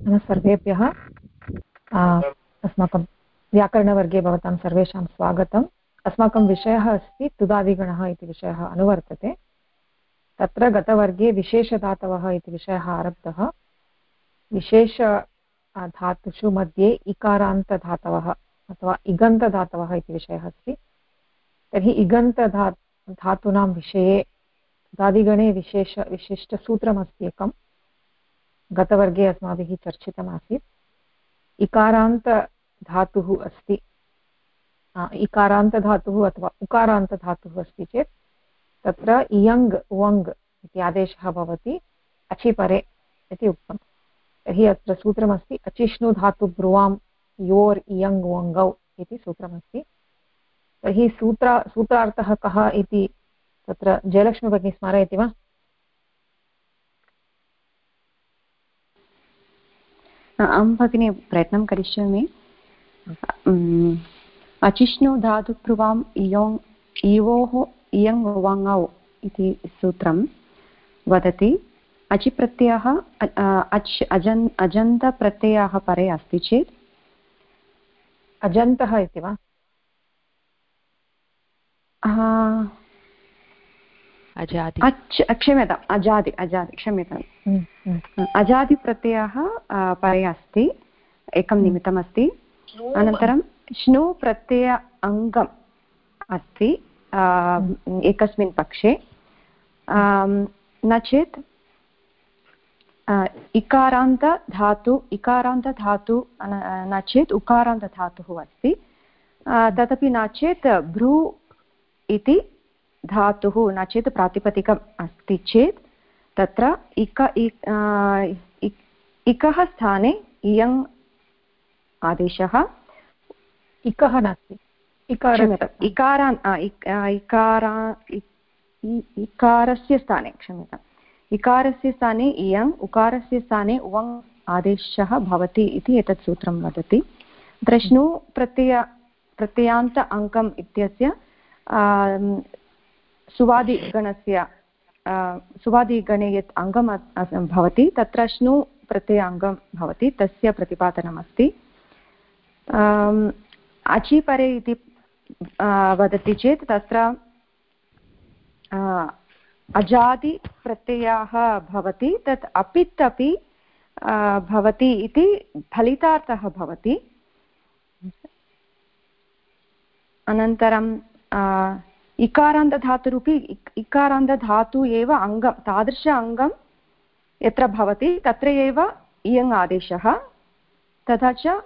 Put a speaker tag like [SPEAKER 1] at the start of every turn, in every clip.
[SPEAKER 1] नमः सर्वेभ्यः। अस्माकं व्याकरणवर्गे भवतां सर्वेषां स्वागतम्। अस्माकं विषयः अस्ति तुदादिगणः इति विषयः अनुवर्तते। तत्र गतवर्गे विशेषधातवः इति विषयः आरब्धः। विशेष धातुषु मध्ये इकारान्तधातवः अथवा इगन्तधातवः इति विषयः अस्ति। तर्हि धातूनां विषये तुदादिगणे विशिष्टसूत्रमस्ति एकम्। गतवर्गे अस्माभिः चर्चितमासीत्। इकारान्तधातुः अस्ति, इकारान्तधातुः अथवा उकारान्तधातुः अस्ति चेत् तत्र इयङ् उवङ् इति आदेशः भवति अचिपरे इति उक्तं। तर्हि अत्र सूत्रमस्ति अचिष्णुधातु ब्रुवां योर् इयङ् उवङ्गौ इति सूत्रमस्ति। तर्हि सूत्रार्थः कः इति तत्र जयलक्ष्मी भगिनी स्मारयति वा?
[SPEAKER 2] अहं भगिनी प्रयत्नं करिष्यामि। अचिष्णु धातुप्रुवाम् इयोः इयङ् उवङौ इति सूत्रं वदति। अचिप्रत्ययः अजन्तप्रत्ययः परे अस्ति चेत्
[SPEAKER 1] अजन्तः इति वा?
[SPEAKER 2] क्षम्यताम्, अजादि क्षम्यताम्, अजादिप्रत्ययः परे अस्ति, एकं निमित्तमस्ति। अनन्तरं श्नु प्रत्यय अङ्गम् अस्ति एकस्मिन् पक्षे, न चेत् इकारान्तधातु न चेत् उकारान्तधातुः अस्ति, तदपि न चेत् भ्रू इति धातुः न चेत् प्रातिपदिकम् अस्ति चेत् तत्र इकः स्थाने इयङ् आदेशः,
[SPEAKER 1] इकः नास्ति,
[SPEAKER 2] इकारस्य स्थाने, क्षम्यताम्, इकारस्य स्थाने इयङ्, उकारस्य स्थाने उवङ् आदेशः भवति इति एतत् सूत्रं वदति। तत्र श्नु प्रत्ययान्त अङ्कम् इत्यस्य सुवादिगणे यत् अङ्गम् भवति तत्र श्नु प्रत्यय अङ्गं भवति, तस्य प्रतिपादनमस्ति। अचिपरे इति वदति चेत् तत्र अजादिप्रत्ययः भवति, तत् अपित् अपि भवति इति फलितार्थः भवति। अनन्तरं इकारान्तधातुरुपि इकारान्तधातु एव अङ्गं, तादृश अङ्गं यत्र भवति तत्र एव इयङ् आदेशः, तथा च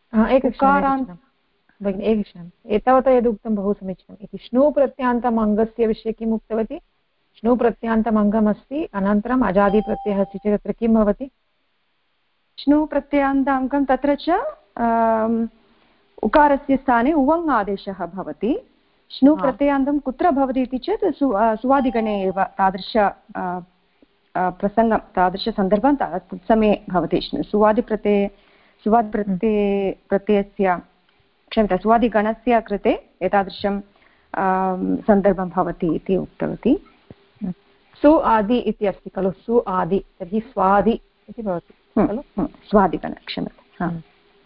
[SPEAKER 1] एतावता यदुक्तं बहु समीचीनम् इति। श्नु प्रत्यान्तम् अङ्गस्य विषये किम् उक्तवती? श्नु प्रत्यान्तम् अङ्गम् अस्ति, अनन्तरम् अजादिप्रत्ययः अस्ति चेत् तत्र किं भवति?
[SPEAKER 2] श्नु प्रत्ययान्त अङ्गं, तत्र च उकारस्य स्थाने उवङ् आदेशः भवति। श्नु प्रत्ययान्तं कुत्र भवति इति चेत् सुवादिगणे एव तादृश प्रसङ्गं, तादृशसन्दर्भं तत्समये भवति। सुवादिगणस्य कृते एतादृशं सन्दर्भं भवति इति उक्तवती।
[SPEAKER 1] सु आदि इति अस्ति खलु, सु आदि, तर्हि स्वादि इति भवति खलु,
[SPEAKER 2] स्वादिगण, क्षम्यताम्।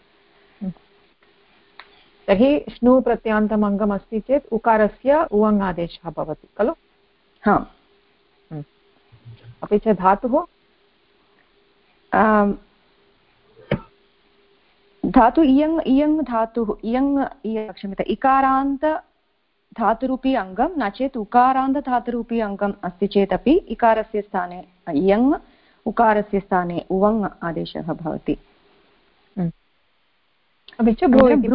[SPEAKER 1] तर्हि श्नु प्रत्यान्तम् अङ्गम् अस्ति चेत् उकारस्य उवङ् आदेशः भवति खलु। अपि च धातुः
[SPEAKER 2] इयङ् धातुः, क्षम्यताम्, इकारान्त धातुरूपी अङ्गं, न चेत् उकारान्तधातुरूपी अङ्गम् अस्ति चेदपि इकारस्य स्थाने इयङ्, उकारस्य स्थाने उवङ् आदेशः भवति।
[SPEAKER 1] अपि च ब्रू इति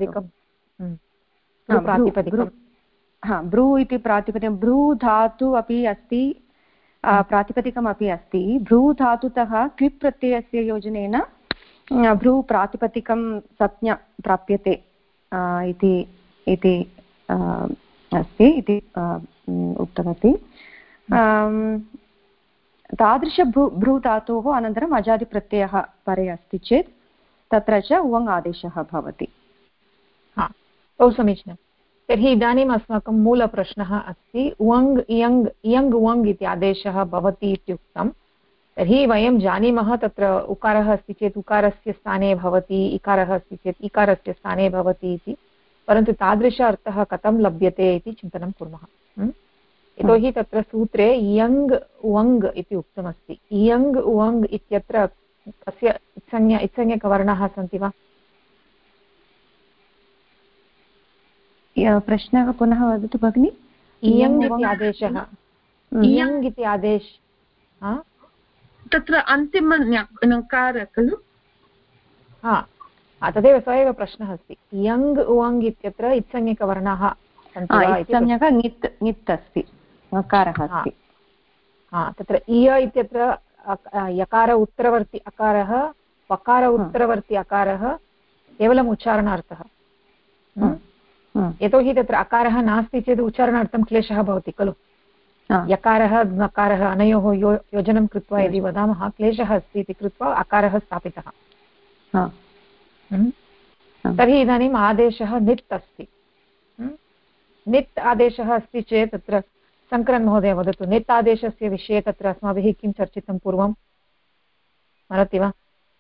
[SPEAKER 2] प्रातिपदिकं, भ्रू धातु अपि अस्ति, प्रातिपदिकमपि अस्ति। भ्रू धातुतः क्लिप् प्रत्ययस्य योजनेन भ्रू प्रातिपदिकं संज्ञा प्राप्यते इति अस्ति इति उक्तवती। तादृश भ्रू धातोः अनन्तरम् अजादिप्रत्ययः परे अस्ति चेत् तत्र च उवङ् आदेशः भवति।
[SPEAKER 1] बहु समीचीनं। तर्हि इदानीम् अस्माकं मूलप्रश्नः अस्ति, उवङ् इयङ् उवङ् इति आदेशः भवति इत्युक्तं तर्हि वयं जानीमः तत्र उकारः अस्ति चेत् उकारस्य स्थाने भवति, इकारः अस्ति चेत् इकारस्य स्थाने भवति इति, परन्तु तादृश अर्थः कथं लभ्यते इति चिन्तनं कुर्मः। यतोहि तत्र सूत्रे इयङ् उवङ् इति उक्तमस्ति। इयङ् उवङ् इत्यत्र कस्य इत्संज्ञकवर्णाः सन्ति वा?
[SPEAKER 2] प्रश्नः पुनः वदतु भगिनि।
[SPEAKER 1] इयङ् इति आदेशः, इयङ् इति आदेशः
[SPEAKER 3] तत्र अन्तिम नकार खलु?
[SPEAKER 1] तदेव स एव प्रश्नः अस्ति। इयङ् उवङ् इत्यत्र इत्संज्ञकवर्णाः सन्ति वा?
[SPEAKER 2] इत्संज्ञक ङित् अस्ति, नकारः अस्ति।
[SPEAKER 1] तत्र इय इत्यत्र यकार उत्तरवर्ति अकारः, पकार उत्तरवर्ति अकारः केवलम् उच्चारणार्थः। यतोहि तत्र अकारः नास्ति चेत् उच्चारणार्थं क्लेशः भवति खलु। यकारः नकारः अनयोः योजनं कृत्वा यदि वदामः क्लेशः अस्ति इति कृत्वा अकारः स्थापितः। तर्हि इदानीम् आदेशः नित् अस्ति। नित् आदेशः अस्ति चेत् तत्र शङ्करन् महोदय वदतु, नित् आदेशस्य विषये तत्र अस्माभिः किं चर्चितं पूर्वं, स्मरति वा?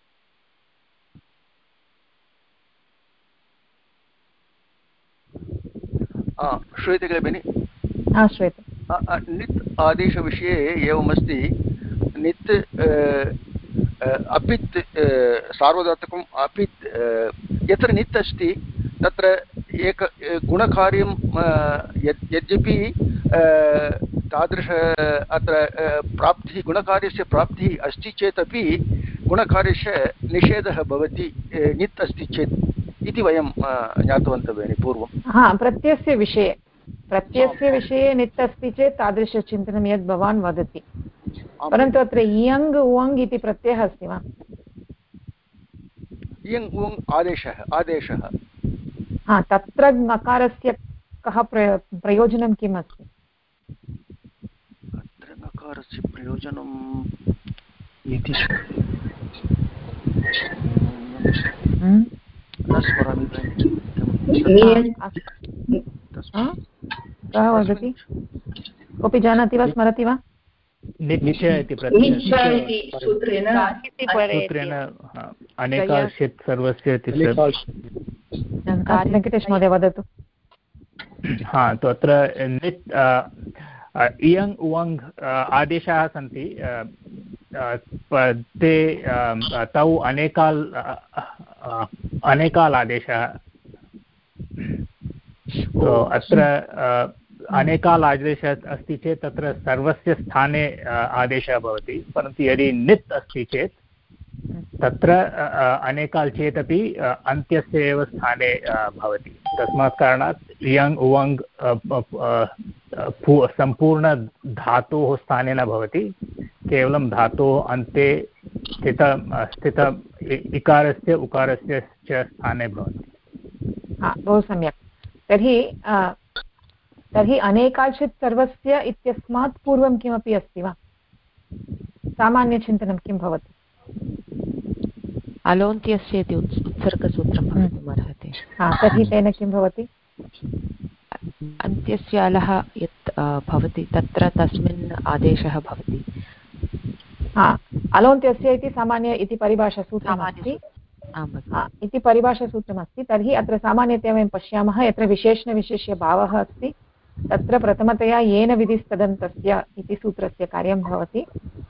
[SPEAKER 4] श्रूयते किल भगिनि?
[SPEAKER 1] श्रूयते।
[SPEAKER 4] नित् आदेशविषये एवमस्ति, नित् अपित् सार्वधातुकम् अपित् यत्र नित् अस्ति तत्र एक गुणकार्यं यद्यपि तादृश अत्र प्राप्तिः गुणकार्यस्य प्राप्तिः अस्ति चेदपि गुणकार्यस्य निषेधः भवति नित् अस्ति चेत् इति वयं ज्ञातवन्तः भगिनि पूर्वं। प्रत्ययस्य विषये नित् अस्ति चेत् तादृशचिन्तनं यद् भवान् वदति, परन्तु अत्र इयङ् उवङ् इति प्रत्ययः अस्ति वा? इयङ् उवङ् आदेशः
[SPEAKER 1] तत्र नकारस्य कः प्रयोजनं किम् अस्ति?
[SPEAKER 4] अत्र नकारस्य प्रयोजनम् इति न स्मरामि।
[SPEAKER 1] कः वदति? कोऽपि जानाति वा, स्मरति वा?
[SPEAKER 5] निश्चय इति सूत्रेण अनेकाश्चित् सर्वस्य
[SPEAKER 1] वेङ्कटेश महोदय वदतु।
[SPEAKER 5] तत्र नित् इयङ् उवङ् आदेशाः सन्ति, ते तौ अनेकाल् आदेशः। अत्र अनेकाल् आदेशः अस्ति चेत् तत्र सर्वस्य स्थाने आदेशः भवति, परन्तु यदि नित् अस्ति चेत् तत्र अनेकाल् चेदपि अन्त्यस्य एव स्थाने भवति। तस्मात् कारणात् इयङ् उवङ् सम्पूर्णधातोः स्थाने न भवति, केवलं धातोः अन्ते स्थित इकारस्य उकारस्य च स्थाने भवति।
[SPEAKER 1] बहु सम्यक्। तर्हि अनेकाल्चित् सर्वस्य इत्यस्मात् पूर्वं किमपि अस्ति वा? सामान्यचिन्तनं किं भवति?
[SPEAKER 6] अलोन्त्यस्य इति उत्सर्गसूत्रं भवितुमर्हति।
[SPEAKER 1] तर्हि तेन किं भवति?
[SPEAKER 6] अन्त्यस्य अलः यत् भवति तत्र तस्मिन् आदेशः भवति।
[SPEAKER 1] अलोन्त्यस्य इति सामान्य इति परिभाषासूत्रमस्ति। इति परिभाषासूत्रमस्ति। तर्हि अत्र सामान्यतया वयं पश्यामः, यत्र विशेषणविशेष्यभावः अस्ति तत्र प्रथमतया येन विधिस्तदन्तस्य इति सूत्रस्य कार्यं भवति।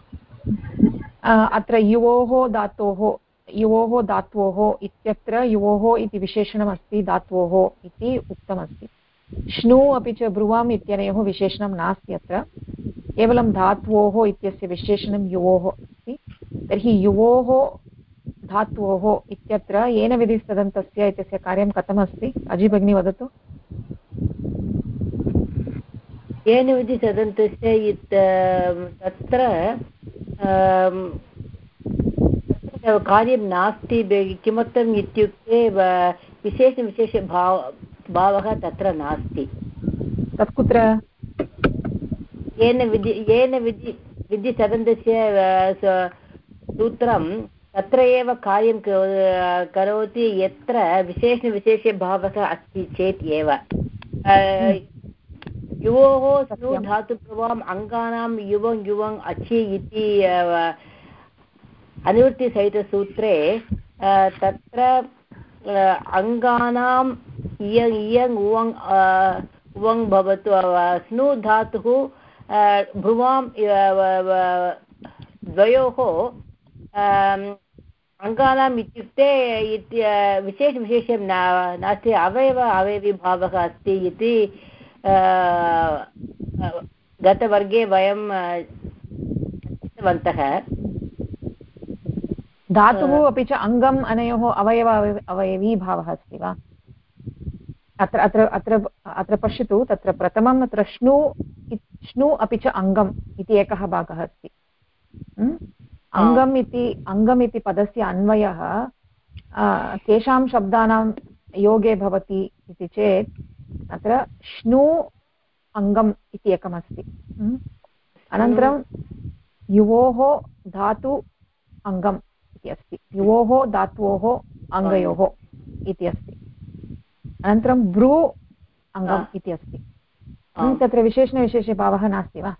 [SPEAKER 1] अत्र युवोः धात्वोः इत्यत्र युवोः इति विशेषणमस्ति, धात्वोः इति उक्तमस्ति। श्नु अपि च ब्रुवाम् इत्यनयोः विशेषणं नास्ति, अत्र केवलं धात्वोः इत्यस्य विशेषणं युवोः अस्ति। तर्हि युवोः धात्वोः इत्यत्र येन विधिस्तदन्तस्य इत्यस्य कार्यं कथमस्ति? अजि भगिनी वदतु।
[SPEAKER 7] येन विधिस्तदन्तस्य तत्र कार्यं नास्ति। किमर्थम् इत्युक्ते विशेषभावः तत्र नास्ति।
[SPEAKER 1] तत् कुत्र?
[SPEAKER 7] येन विधिस्तदन्तस्य सूत्रं तत्र एव कार्यं करोति यत्र विशेषभावः अस्ति चेत् एव। युवोः स्नु धातुप्रभावम् अङ्गानां युवङ् युवङ् अचि इति अनुवृत्तिसहितसूत्रे तत्र अङ्गानाम् इयङ् इयङ् उवङ् उवङ् भवतु स्नु धातुः भ्रुवां द्वयोः अङ्गानाम् इत्युक्ते विशेषं नास्ति अवयवीभावः अस्ति इति गतवर्गे वयं चिन्तवन्तः।
[SPEAKER 1] धातुः अपि च अङ्गम् अनयोः अवयवीभावः अस्ति वा? अत्र अत्र अत्र अत्र पश्यतु, तत्र प्रथमम् अत्र श्नु अपि च अङ्गम् इति एकः भागः अस्ति। अङ्गम् इति पदस्य अन्वयः केषां शब्दानां योगे भवति इति चेत् अत्र श्नु अङ्गम् इति एकमस्ति। अनन्तरं युवोः धातु अङ्गम् इति अस्ति, युवोः धात्वोः अङ्गयोः इति अस्ति। अनन्तरं भ्रू अङ्गम् इति अस्ति। तत्र विशेषणविशेषभावः नास्ति वा?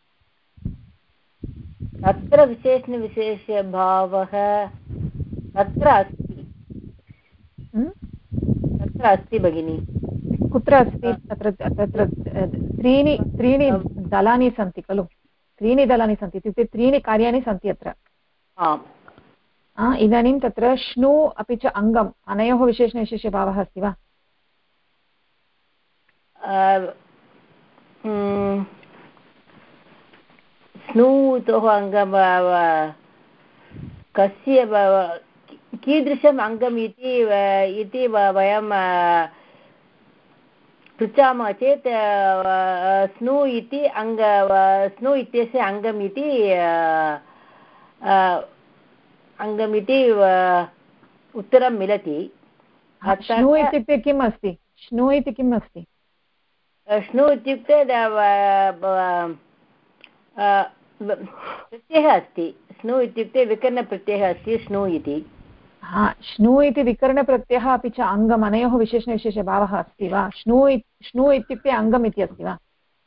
[SPEAKER 7] तत्र विशेषणविशेषभावः तत्र अस्ति भगिनि।
[SPEAKER 1] कुत्र अस्ति? तत्र त्रीणि दलानि सन्ति खलु, त्रीणि दलानि सन्ति इत्युक्ते त्रीणि कार्याणि सन्ति अत्र। इदानीं तत्र श्नु अपि च अङ्गम् अनयोः विशेषणविशेषभावः अस्ति वा?
[SPEAKER 7] स्नूतोः अङ्गं कस्य कीदृशम् अङ्गम् इति वयं पृच्छामः चेत् स्नु इति स्नु इत्यस्य अङ्गमिति उत्तरं मिलति।
[SPEAKER 1] श्नु इत्युक्ते किम् अस्ति? श्नु इति किम् अस्ति?
[SPEAKER 7] श्नु इत्युक्ते प्रत्ययः अस्ति। स्नु इत्युक्ते विकरणप्रत्ययः अस्ति श्नु इति।
[SPEAKER 1] श्नु इति विकरणप्रत्ययः अपि च अङ्गम् अनयोः विशेषणविशेषभावः अस्ति वा? श्नु इत्युक्ते अङ्गम् इति अस्ति वा?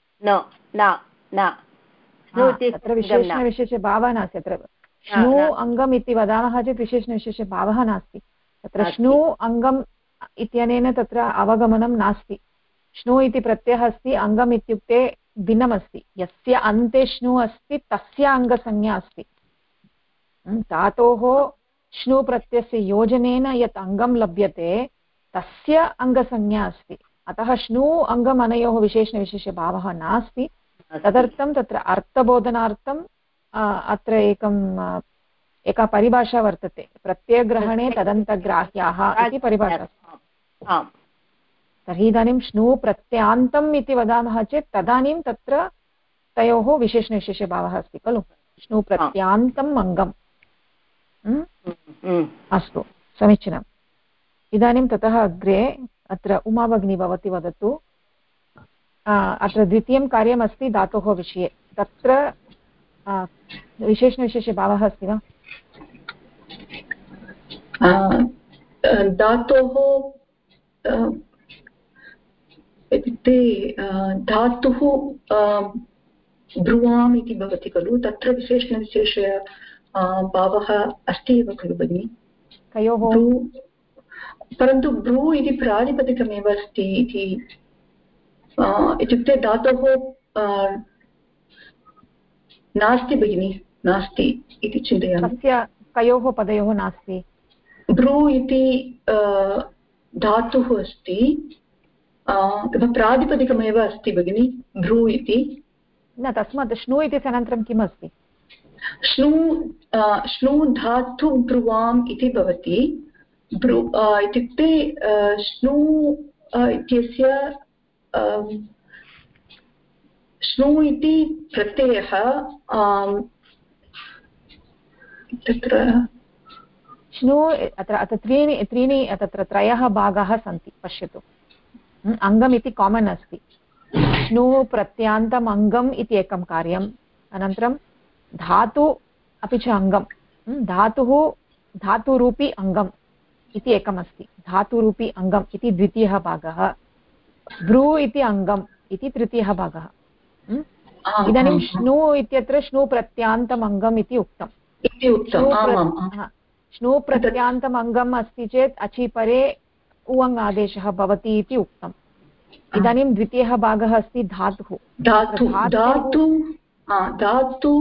[SPEAKER 1] तत्र विशेषणविशेषभावः नास्ति। अत्र श्नु अङ्गम् इति वदामः चेत् विशेषणविशेषभावः नास्ति। तत्र श्नु अङ्गम् इत्यनेन तत्र अवगमनं नास्ति। श्नु इति प्रत्ययः अस्ति, अङ्गम् इत्युक्ते भिन्नमस्ति। यस्य अन्ते श्नु अस्ति तस्य अङ्गसंज्ञा अस्ति। धातोः श्नु प्रत्ययस्य योजनेन यत् अङ्गं लभ्यते तस्य अङ्गसंज्ञा अस्ति। अतः श्नु अङ्गम् अनयोः विशेषणविशेषभावः नास्ति। तदर्थं तत्र अर्थबोधनार्थम् अत्र एका परिभाषा वर्तते, प्रत्ययग्रहणे तदन्तग्राह्याः इति परिभाषा। तर्हि इदानीं श्नु प्रत्यान्तम् इति वदामः चेत् तदानीं तत्र तयोः विशेषणविशेषभावः अस्ति खलु, श्नु प्रत्यान्तम् अङ्गम्। अस्तु, समीचीनम्। इदानीं ततः अग्रे अत्र उमा भगिनी भवती वदतु। अत्र द्वितीयं कार्यमस्ति धातोः विषये, तत्र विशेषणविशेषभावः अस्ति वा?
[SPEAKER 8] धातोः इत्युक्ते धातुः ब्रुवाम् इति भवति खलु, तत्र विशेषणविशेष भावः अस्ति एव खलु भगिनि?
[SPEAKER 1] कयोः?
[SPEAKER 8] परन्तु ब्रू इति प्रातिपदिकमेव अस्ति इति इत्युक्ते धातोः नास्ति भगिनि, नास्ति इति चिन्तयामि।
[SPEAKER 1] कस्य कयोः पदयोः नास्ति?
[SPEAKER 8] ब्रू इति धातुः अस्ति, प्रातिपदिकमेव अस्ति भगिनि ब्रू इति।
[SPEAKER 1] न, तस्मात् श्नु इति अनन्तरं किम् अस्ति?
[SPEAKER 8] श्नु धातु ब्रुवाम् इति भवति। ब्रू इत्युक्ते श्नु इत्यस्य श्नु इति प्रत्ययः तत्र
[SPEAKER 1] श्नु अत्र त्रीणि तत्र त्रयः भागाः सन्ति, पश्यतु। अङ्गम् इति कामन् अस्ति। श्नु प्रत्यान्तम् अङ्गम् इति एकं कार्यम्, अनन्तरं धातु अपि च अङ्गं, धातुरूपी अङ्गम् इति एकमस्ति। धातुरूपी अङ्गम् इति द्वितीयः भागः, ब्रू इति अङ्गम् इति तृतीयः भागः। इदानीं श्नु इत्यत्र श्नु प्रत्यान्तम् अङ्गम् इति उक्तम्।
[SPEAKER 8] इति उक्तम् आमाम्
[SPEAKER 1] श्नु प्रत्यान्तम् अङ्गम् अस्ति चेत् अचिपरे उवङ् आदेशः भवति इति उक्तम्। इदानीं द्वितीयः भागः अस्ति धातुः।
[SPEAKER 8] धातु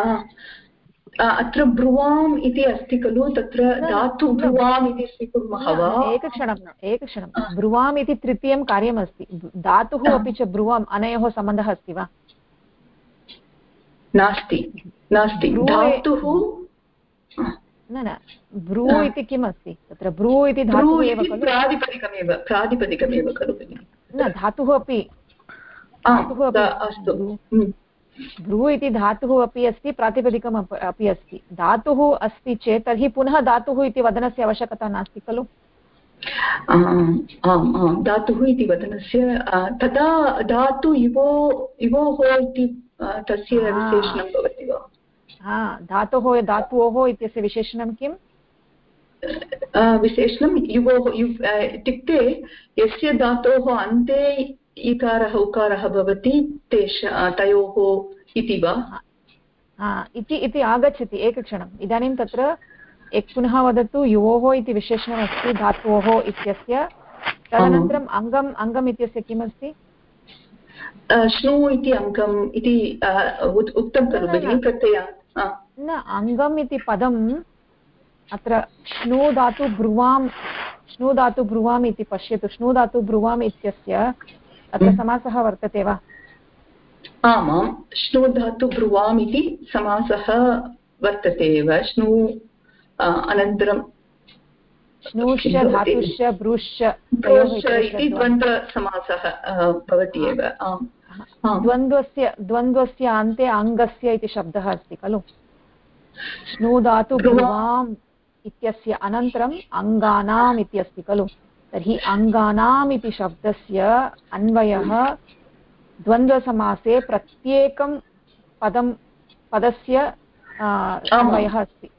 [SPEAKER 8] अत्र ब्रुवाम् इति अस्ति खलु, तत्र धातु ब्रुवाम् इति स्वीकुर्मः वा?
[SPEAKER 1] एकक्षणं ब्रुवाम् इति तृतीयं कार्यमस्ति। धातुः अपि च ब्रुवाम् अनयोः सम्बन्धः अस्ति वा?
[SPEAKER 8] नास्ति धातुः
[SPEAKER 1] न ब्रू इति किम् अस्ति तत्र? ब्रू इति धातुः एव खलु,
[SPEAKER 8] प्रातिपदिकमेव खलु।
[SPEAKER 1] न धातुः अपि ब्रू इति धातुः अपि अस्ति, प्रातिपदिकम् अपि अस्ति। धातुः अस्ति चेत् तर्हि पुनः धातुः इति वदनस्य आवश्यकता नास्ति खलु?
[SPEAKER 8] आम् धातुः इति वदनस्य तदा धातु इवोः इति तस्य विशेषणं भवति वा?
[SPEAKER 1] धातोः इत्यस्य विशेषणं किम्?
[SPEAKER 8] विशेषणं युवोः इत्युक्ते यस्य धातोः अन्ते इकारः उकारः भवति तयोः इति वा?
[SPEAKER 1] इति आगच्छति। एकक्षणम् इदानीं तत्र पुनः वदतु। युवोः इति विशेषणमस्ति धातोः इत्यस्य, तदनन्तरम् अङ्गम् इत्यस्य किमस्ति?
[SPEAKER 8] श्नु इति अङ्गम् इति उक्तं खलु भगिनि प्रत्यय?
[SPEAKER 1] न अङ्गम् इति पदम् अत्र श्नु धातु ब्रुवाम् इति पश्यतु। श्नु धातु ब्रुवाम् इत्यस्य अत्र समासः वर्तते वा?
[SPEAKER 8] आमां श्नु धातु ब्रुवाम् इति समासः वर्तते एव। श्नु अनन्तरं
[SPEAKER 1] श्नुश्च धातुश्च ब्रूश्च
[SPEAKER 8] इति द्वन्द्वसमासः भवति एव।
[SPEAKER 1] द्वन्द्वस्य अन्ते अङ्गस्य इति शब्दः अस्ति खलु। श्नु धातु ब्रुवाम् इत्यस्य अनन्तरम् अङ्गानाम् इति अस्ति खलु। तर्हि अङ्गानाम् इति शब्दस्य अन्वयः द्वन्द्वसमासे प्रत्येकं पदस्य अन्वयः अस्ति।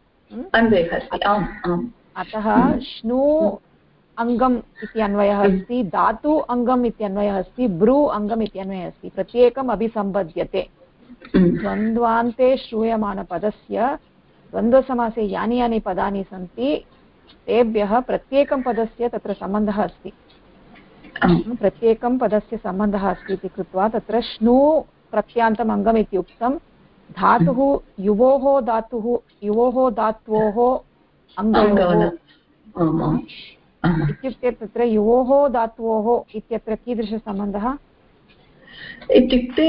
[SPEAKER 1] अतः श्नु अङ्गम् इति अन्वयः अस्ति, धातु अङ्गम् इति अन्वयः अस्ति, ब्रू अङ्गम् इति अन्वयः अस्ति। प्रत्येकम् अभिसम्बध्यते। द्वन्द्वान्ते श्रूयमाणपदस्य द्वन्द्वसमासे यानि यानि पदानि सन्ति तेभ्यः प्रत्येकं पदस्य तत्र सम्बन्धः अस्ति। प्रत्येकं पदस्य सम्बन्धः अस्ति इति कृत्वा तत्र श्नु प्रत्यान्तम् अङ्गम् इति उक्तं। धातुः युवोः धात्वोः अङ्गयोः इत्युक्ते तत्र युवोः धात्वोः इत्यत्र कीदृशसम्बन्धः
[SPEAKER 8] इत्युक्ते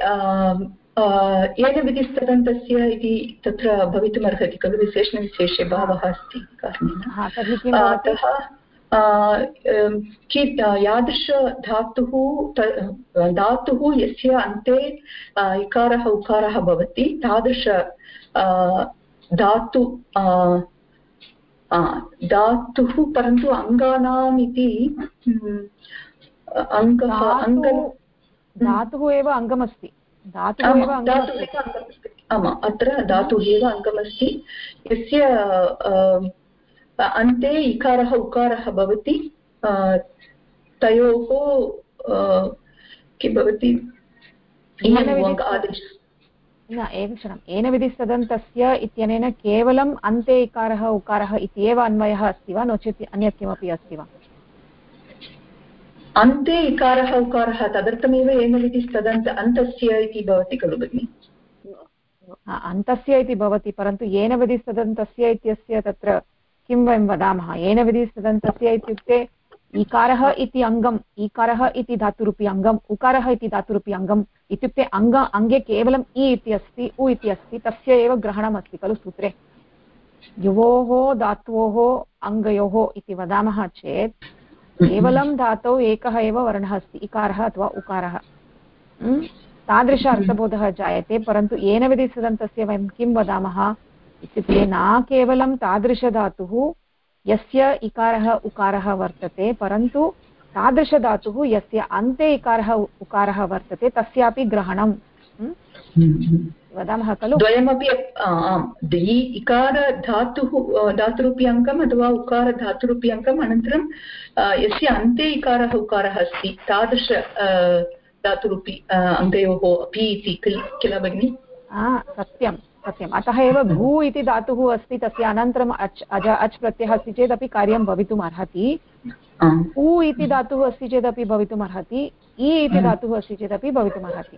[SPEAKER 8] येन विधिस्तदन्तस्य इति तत्र भवितुमर्हति खलु। विशेषणविशेषे भावः अस्ति कारणेन। अतः यादृश धातुः यस्य अन्ते इकारः उकारः भवति तादृश धातुः परन्तु अङ्गानाम् इति
[SPEAKER 1] धातुः एव अङ्गमस्ति।
[SPEAKER 8] अत्र धातुः एव अङ्गमस्ति यस्य अन्ते इकारः उकारः भवति। तयोः किं भवति?
[SPEAKER 1] एकक्षणम्। येन विधिस्तदन्तस्य इत्यनेन केवलम् अन्ते इकारः उकारः इति एव अन्वयः अस्ति वा, नो चेत् अन्यत् किमपि अस्ति वा?
[SPEAKER 8] अन्ते इकारः उकारः तदर्थमेव येन विधिस्तदन्त अन्तस्य इति भवति खलु भगिनि?
[SPEAKER 1] अन्तस्य इति भवति, परन्तु येन विधिस्तदन्तस्य इत्यस्य तत्र किं वयं वदामः? येन विधिस्तदन्तस्य इत्युक्ते इकारः इति अङ्गम्, इकारः इति धातुरूपी अङ्गम्, उकारः इति धातुरूपी अङ्गम् इत्युक्ते अङ्गे केवलम् इ इति अस्ति, उ इति अस्ति, तस्य एव ग्रहणमस्ति खलु सूत्रे। युवोः धात्वोः अङ्गयोः इति वदामः चेत् केवलं धातौ एकः एव वर्णः अस्ति, इकारः अथवा उकारः। तादृश अर्थबोधः जायते। परन्तु येन विधिस्तदन्तस्य वयं किं वदामः इत्युक्ते न केवलं तादृशधातुः यस्य इकारः उकारः वर्तते, परन्तु तादृशधातुः यस्य अन्ते इकारः उकारः वर्तते तस्यापि ग्रहणं वदामः खलु।
[SPEAKER 8] द्वयमपि इकार धातुरूपी अङ्गम् अथवा उकार धातुरूपी अङ्गम्, अनन्तरं यस्य अन्ते इकारः उकारः अस्ति तादृश धातुरूपी अङ्गयोः अपि इति किल भगिनि?
[SPEAKER 1] सत्यं सत्यम् अतः एव भू इति धातुः अस्ति तस्य अनन्तरम् अच् प्रत्ययः अस्ति चेदपि कार्यं भवितुम् अर्हति उ इति धातुः अस्ति चेदपि भवितुम् अर्हति इ इति धातुः अस्ति चेदपि भवितुम् अर्हति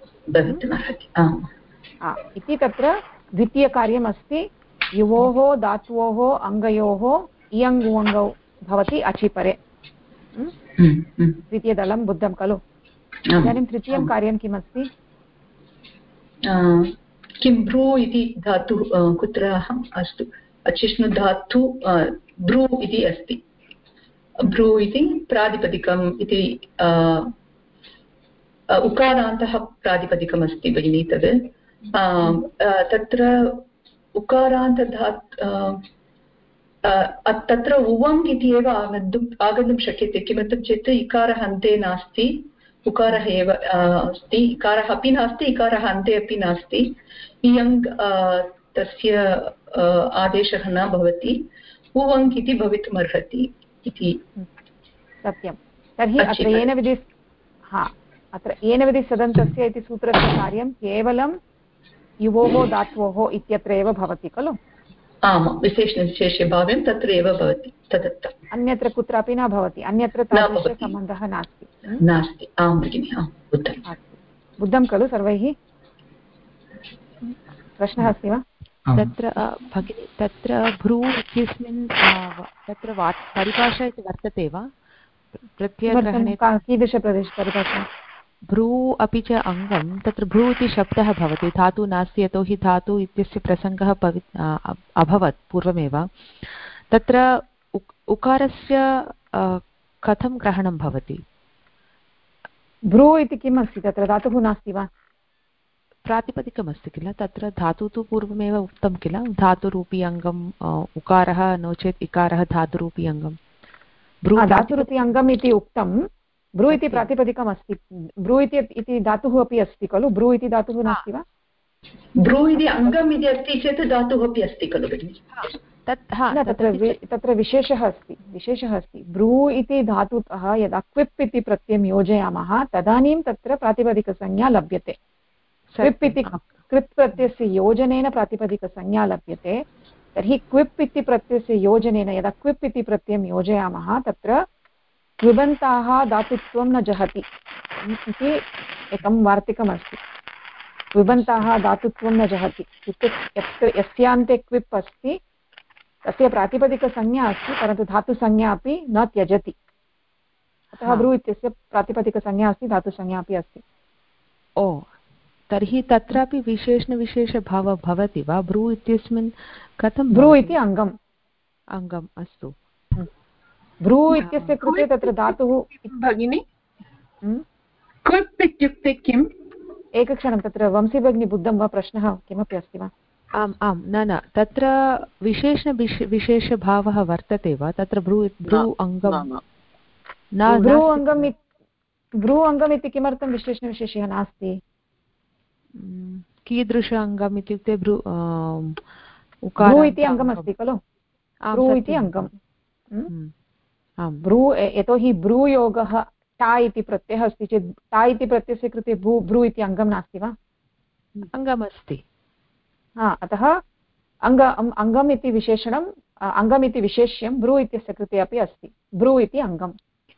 [SPEAKER 1] इति तत्र द्वितीयकार्यम् अस्ति युवोः धात्वोः अङ्गयोः इयङ् उवङ्गौ भवति अचिपरे द्वितीयदलं बुद्धं खलु इदानीं तृतीयं कार्यं किमस्ति
[SPEAKER 8] किं भ्रू इति धातुः कुत्र अस्तु अचिष्णु धातु भ्रू इति अस्ति भ्रू इति प्रातिपदिकम् इति उकारान्तः प्रातिपदिकम् अस्ति भगिनी तद् तत्र तत्र उवङ् इति एव आगन्तुं शक्यते किमर्थं चेत् इकारः अन्ते नास्ति उकारः एव अस्ति इकारः अपि नास्ति इकारः अन्ते अपि नास्ति इयङ् तस्य आदेशः न भवति उवङ् इति भवितुमर्हति इति
[SPEAKER 1] सत्यं तर्हि अत्र येन विधि सदन्तस्य इति सूत्रस्य कार्यं केवलं युवोः धात्वोः इत्यत्र एव भवति खलु
[SPEAKER 8] आमां विशेषभाव्यं तत्र एव भवति तदर्थम्
[SPEAKER 1] अन्यत्र कुत्रापि न भवति अन्यत्र तादृशसम्बन्धः
[SPEAKER 8] नास्ति आं भगिनि आं
[SPEAKER 1] बुद्धं खलु सर्वैः प्रश्नः अस्ति वा
[SPEAKER 6] तत्र भगिनि तत्र भ्रू इत्यस्मिन् तत्र परिभाषा इति वर्तते वा प्रत्ययग्रहणे
[SPEAKER 1] कीदृशपरिभाषा
[SPEAKER 6] भ्रू अपि च अङ्गं तत्र भ्रू इति शब्दः भवति धातु नास्ति यतोहि धातु इत्यस्य प्रसङ्गः अभवत् पूर्वमेव तत्र उकारस्य कथं ग्रहणं भवति
[SPEAKER 1] भ्रू इति किम् अस्ति तत्र धातुः नास्ति वा
[SPEAKER 6] प्रातिपदिकमस्ति किल तत्र धातु तु पूर्वमेव उक्तं किल धातुरूपी अङ्गम् उकारः नो चेत् इकारः धातुरूपी अङ्गं
[SPEAKER 1] धातुरूपी अङ्गम् इति उक्तं भ्रू इति प्रातिपदिकम् अस्ति भ्रू इति धातुः अपि अस्ति खलु भ्रू इति धातुः नास्ति वा
[SPEAKER 8] भ्रू इति अङ्गम् इति अस्ति चेत् धातुः अपि अस्ति खलु
[SPEAKER 1] तत्र विशेषः अस्ति भ्रू इति धातुतः यदा क्विप् इति प्रत्ययं योजयामः तदानीं तत्र प्रातिपदिकसंज्ञा लभ्यते क्विप् इति कृत् प्रत्ययस्य योजनेन प्रातिपदिकसंज्ञा लभ्यते तर्हि क्विप् इति प्रत्ययस्य योजनेन यदा क्विप् इति प्रत्ययं योजयामः तत्र क्विबन्ताः धातुत्वं न जहति इति एकं वार्तिकमस्ति क्विबन्ताः धातुत्वं न जहति इत्युक्ते यस्यान्ते क्विप् अस्ति तस्य प्रातिपदिकसंज्ञा अस्ति परन्तु धातुसंज्ञा अपि न त्यजति अतः भ्रू इत्यस्य प्रातिपदिकसंज्ञा अस्ति धातुसंज्ञा अपि अस्ति
[SPEAKER 6] ओ तर्हि तत्रापि विशेषणविशेषभावः भवति वा भ्रू इत्यस्मिन् कथं
[SPEAKER 1] भ्रू इति अङ्गम्
[SPEAKER 6] अस्तु
[SPEAKER 1] भ्रू इत्यस्य कृते तत्र धातुः
[SPEAKER 3] भगिनी क्विप् इत्युक्ते किम्
[SPEAKER 1] एकक्षणं तत्र वंशी भगिनी बुद्धं वा प्रश्नः किमपि अस्ति वा
[SPEAKER 6] आम् आम् न तत्र विशेषभावः वर्तते वा तत्र भ्रू अङ्गं
[SPEAKER 1] भ्रू अङ्गम् इति किमर्थं विशेषणविशेषः नास्ति
[SPEAKER 6] कीदृश अङ्गम् इत्युक्ते भ्रू
[SPEAKER 1] इति अङ्गमस्ति खलु भ्रू इति अङ्गम् भ्रू यतोहि भ्रूयोगः टा इति प्रत्ययः अस्ति चेत् टा इति प्रत्ययस्य कृते भ्रू इति अङ्गं नास्ति वा
[SPEAKER 6] अङ्गमस्ति
[SPEAKER 1] अतः अङ्गम् इति विशेषणम् अङ्गम् इति विशेष्यं भ्रू इत्यस्य कृते अपि अस्ति भ्रू इति अङ्गम्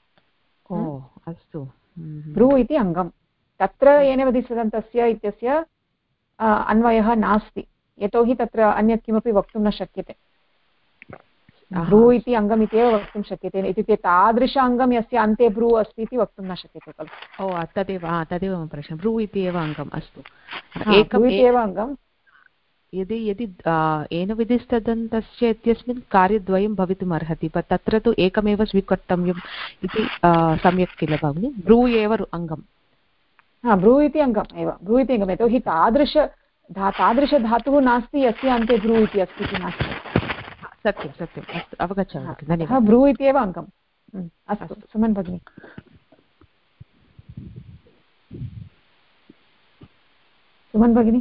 [SPEAKER 6] अस्तु
[SPEAKER 1] भ्रू इति अङ्गं तत्र येन वदिसदन्तस्य इत्यस्य अन्वयः नास्ति यतोहि तत्र अन्यत् किमपि वक्तुं न शक्यते भ्रू इति अङ्गम् इत्येव वक्तुं शक्यते इत्युक्ते तादृश अङ्गं यस्य अन्ते भ्रू अस्ति इति वक्तुं न शक्यते खलु
[SPEAKER 6] तदेव मम प्रश्नः भ्रू इति एव अङ्गम् अस्तु
[SPEAKER 1] एव अङ्गं
[SPEAKER 6] यदि येन विधिस्तदन्तस्य इत्यस्मिन् कार्यद्वयं भवितुम् अर्हति तत्र तु एकमेव स्वीकर्तव्यम् इति सम्यक् किल भगिनि भ्रू एव अङ्गम्
[SPEAKER 1] भ्रू इति अङ्गम् एव भ्रू इति अङ्गम् यतोहि तादृशधातुः नास्ति यस्य अन्ते भ्रू इति अस्ति इति नास्ति
[SPEAKER 6] सत्यम् अस्तु अवगच्छामि धन्यवादः
[SPEAKER 1] भ्रू इति एव अङ्गम् अस्तु सुमन् भगिनी सुमन् भगिनी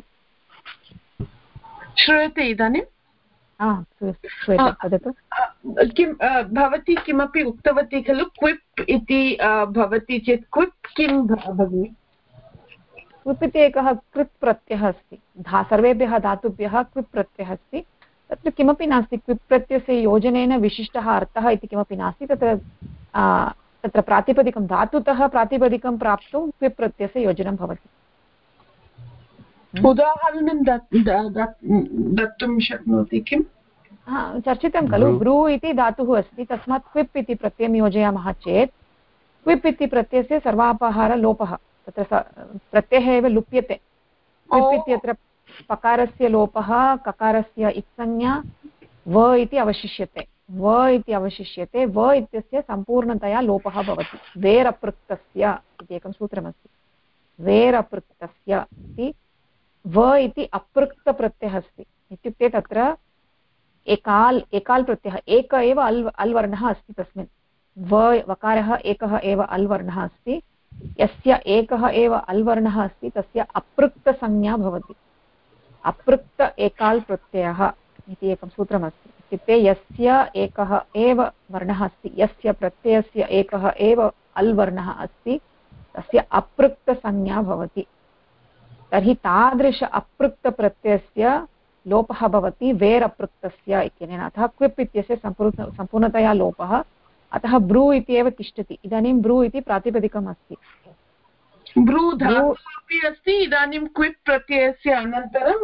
[SPEAKER 3] श्रूयते इदानीं
[SPEAKER 1] वदतु
[SPEAKER 3] किं भवती किमपि उक्तवती खलु क्विप् इति भवति चेत् क्विप् किं भगिनि
[SPEAKER 1] क्विप् इति एकः कृत् प्रत्ययः अस्ति सर्वेभ्यः धातुभ्यः क्विप् प्रत्ययः अस्ति तत्र किमपि नास्ति क्विप् प्रत्ययस्य योजनेन विशिष्टः अर्थः इति किमपि नास्ति तत्र प्रातिपदिकं धातुतः प्रातिपदिकं प्राप्तुं क्विप् प्रत्ययस्य योजनं भवति
[SPEAKER 3] उदाहरणं दातुं शक्नोति किम्
[SPEAKER 1] चर्चितं खलु ब्रू इति धातुः अस्ति तस्मात् क्विप् इति प्रत्ययं योजयामः चेत् क्विप् इति प्रत्ययस्य सर्वापहारलोपः तत्र प्रत्ययः एव लुप्यते क्विप् इत्यत्र पकारस्य लोपः ककारस्य इत्संज्ञा व इति अवशिष्यते व इत्यस्य सम्पूर्णतया लोपः भवति वेरपृक्तस्य इति एकं सूत्रमस्ति वेरपृक्तस्य इति व इति अपृक्तप्रत्ययः अस्ति इत्युक्ते तत्र एकाल् प्रत्ययः एक एव अल् वर्णः अस्ति तस्मिन् वकारः एकः एव अल् वर्णः अस्ति यस्य एकः एव अल् वर्णः अस्ति तस्य अपृक्तसंज्ञा भवति अपृक्त एकाल् प्रत्ययः इति एकं सूत्रमस्ति इत्युक्ते यस्य एकः एव वर्णः अस्ति यस्य प्रत्ययस्य एकः एव अल् वर्णः अस्ति तस्य अपृक्तसंज्ञा भवति तर्हि तादृश अपृक्तप्रत्ययस्य लोपः भवति वेरपृक्तस्य इत्यनेन अतः क्विप् इत्यस्य सम्पूर्णतया लोपः अतः ब्रू इति एव तिष्ठति इदानीं ब्रू इति प्रातिपदिकम् अस्ति
[SPEAKER 3] ब्रू धातुः अपि अस्ति इदानीं क्विप् प्रत्ययस्य अनन्तरं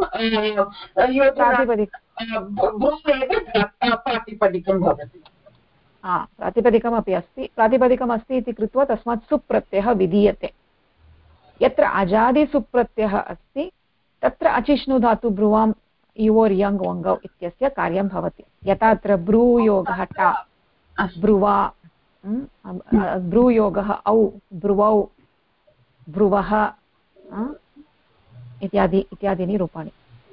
[SPEAKER 3] प्रातिपदिकं भवति
[SPEAKER 1] प्रातिपदिकमपि अस्ति प्रातिपदिकमस्ति इति कृत्वा तस्मात् सुप् प्रत्ययः विधीयते यत्र अजादि सुप्रत्ययः अस्ति तत्र अचिष्णु धातु ब्रुवां युवोर् यङ् वङ्गौ इत्यस्य कार्यं भवति यथा अत्र ब्रूयोगः टा ब्रुवा ब्रूयोगः औ ब्रुवौ ब्रुवः इत्यादीनि रूपाणि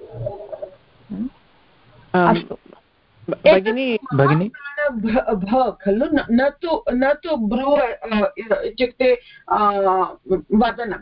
[SPEAKER 1] अस्तु
[SPEAKER 3] भगिनी खलु न तु ब्रू इत्युक्ते वदनं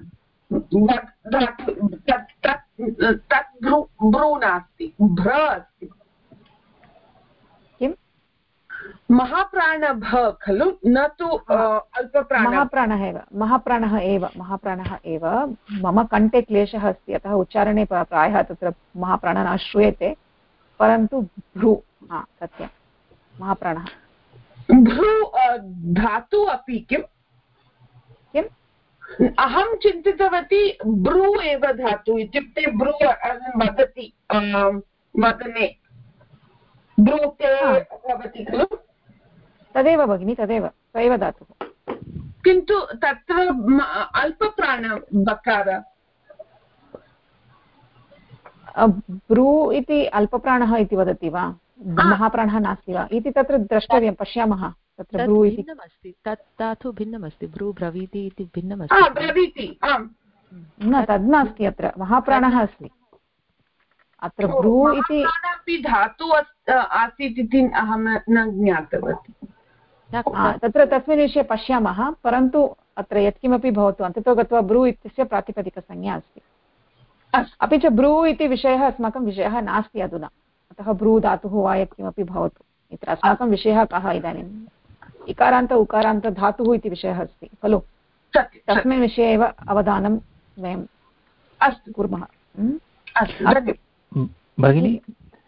[SPEAKER 3] तत् ब्रू नास्ति भ्र अस्ति
[SPEAKER 1] किं
[SPEAKER 3] महाप्राण भ खलु न तु अल्पप्राण
[SPEAKER 1] महाप्राणः एव मम कण्ठे क्लेशः अस्ति अतः उच्चारणे प्रायः तत्र महाप्राणः न श्रूयते परन्तु भ्रू सत्यं महाप्राणः
[SPEAKER 3] भ्रू धातु अपि किम् अहं चिन्तितवती ब्रू एव धातु इत्युक्ते ब्रू वदति वदने ब्रूते भवति खलु
[SPEAKER 1] तदेव भगिनि तदेव धातुः
[SPEAKER 3] किन्तु तत्र अल्पप्राण बकार
[SPEAKER 1] ब्रू इति अल्पप्राणः इति वदति वा महाप्राणः नास्ति वा इति तत्र द्रष्टव्यं पश्यामः तत्र ब्रू इति
[SPEAKER 6] भिन्नमस्ति तत् धातु भिन्नमस्ति ब्रू ब्रवीति इति भिन्नमस्ति
[SPEAKER 1] न तद् नास्ति अत्र महाप्राणः अस्ति अत्र ब्रू इति
[SPEAKER 3] धातु आसीत् इति अहं न ज्ञातवती
[SPEAKER 1] तत्र तस्मिन् विषये पश्यामः परन्तु अत्र यत्किमपि भवतु अन्ततो गत्वा ब्रू इत्यस्य प्रातिपदिकसंज्ञा अस्ति अपि च ब्रू इति विषयः अस्माकं विषयः नास्ति अधुना अतः ब्रू धातुः वा यत्किमपि भवतु इति अस्माकं विषयः कः इदानीम् इकारान्त उकारान्त धातुः इति विषयः अस्ति खलु तस्मिन् विषये एव अवधानं वयं कुर्मः
[SPEAKER 5] भगिनी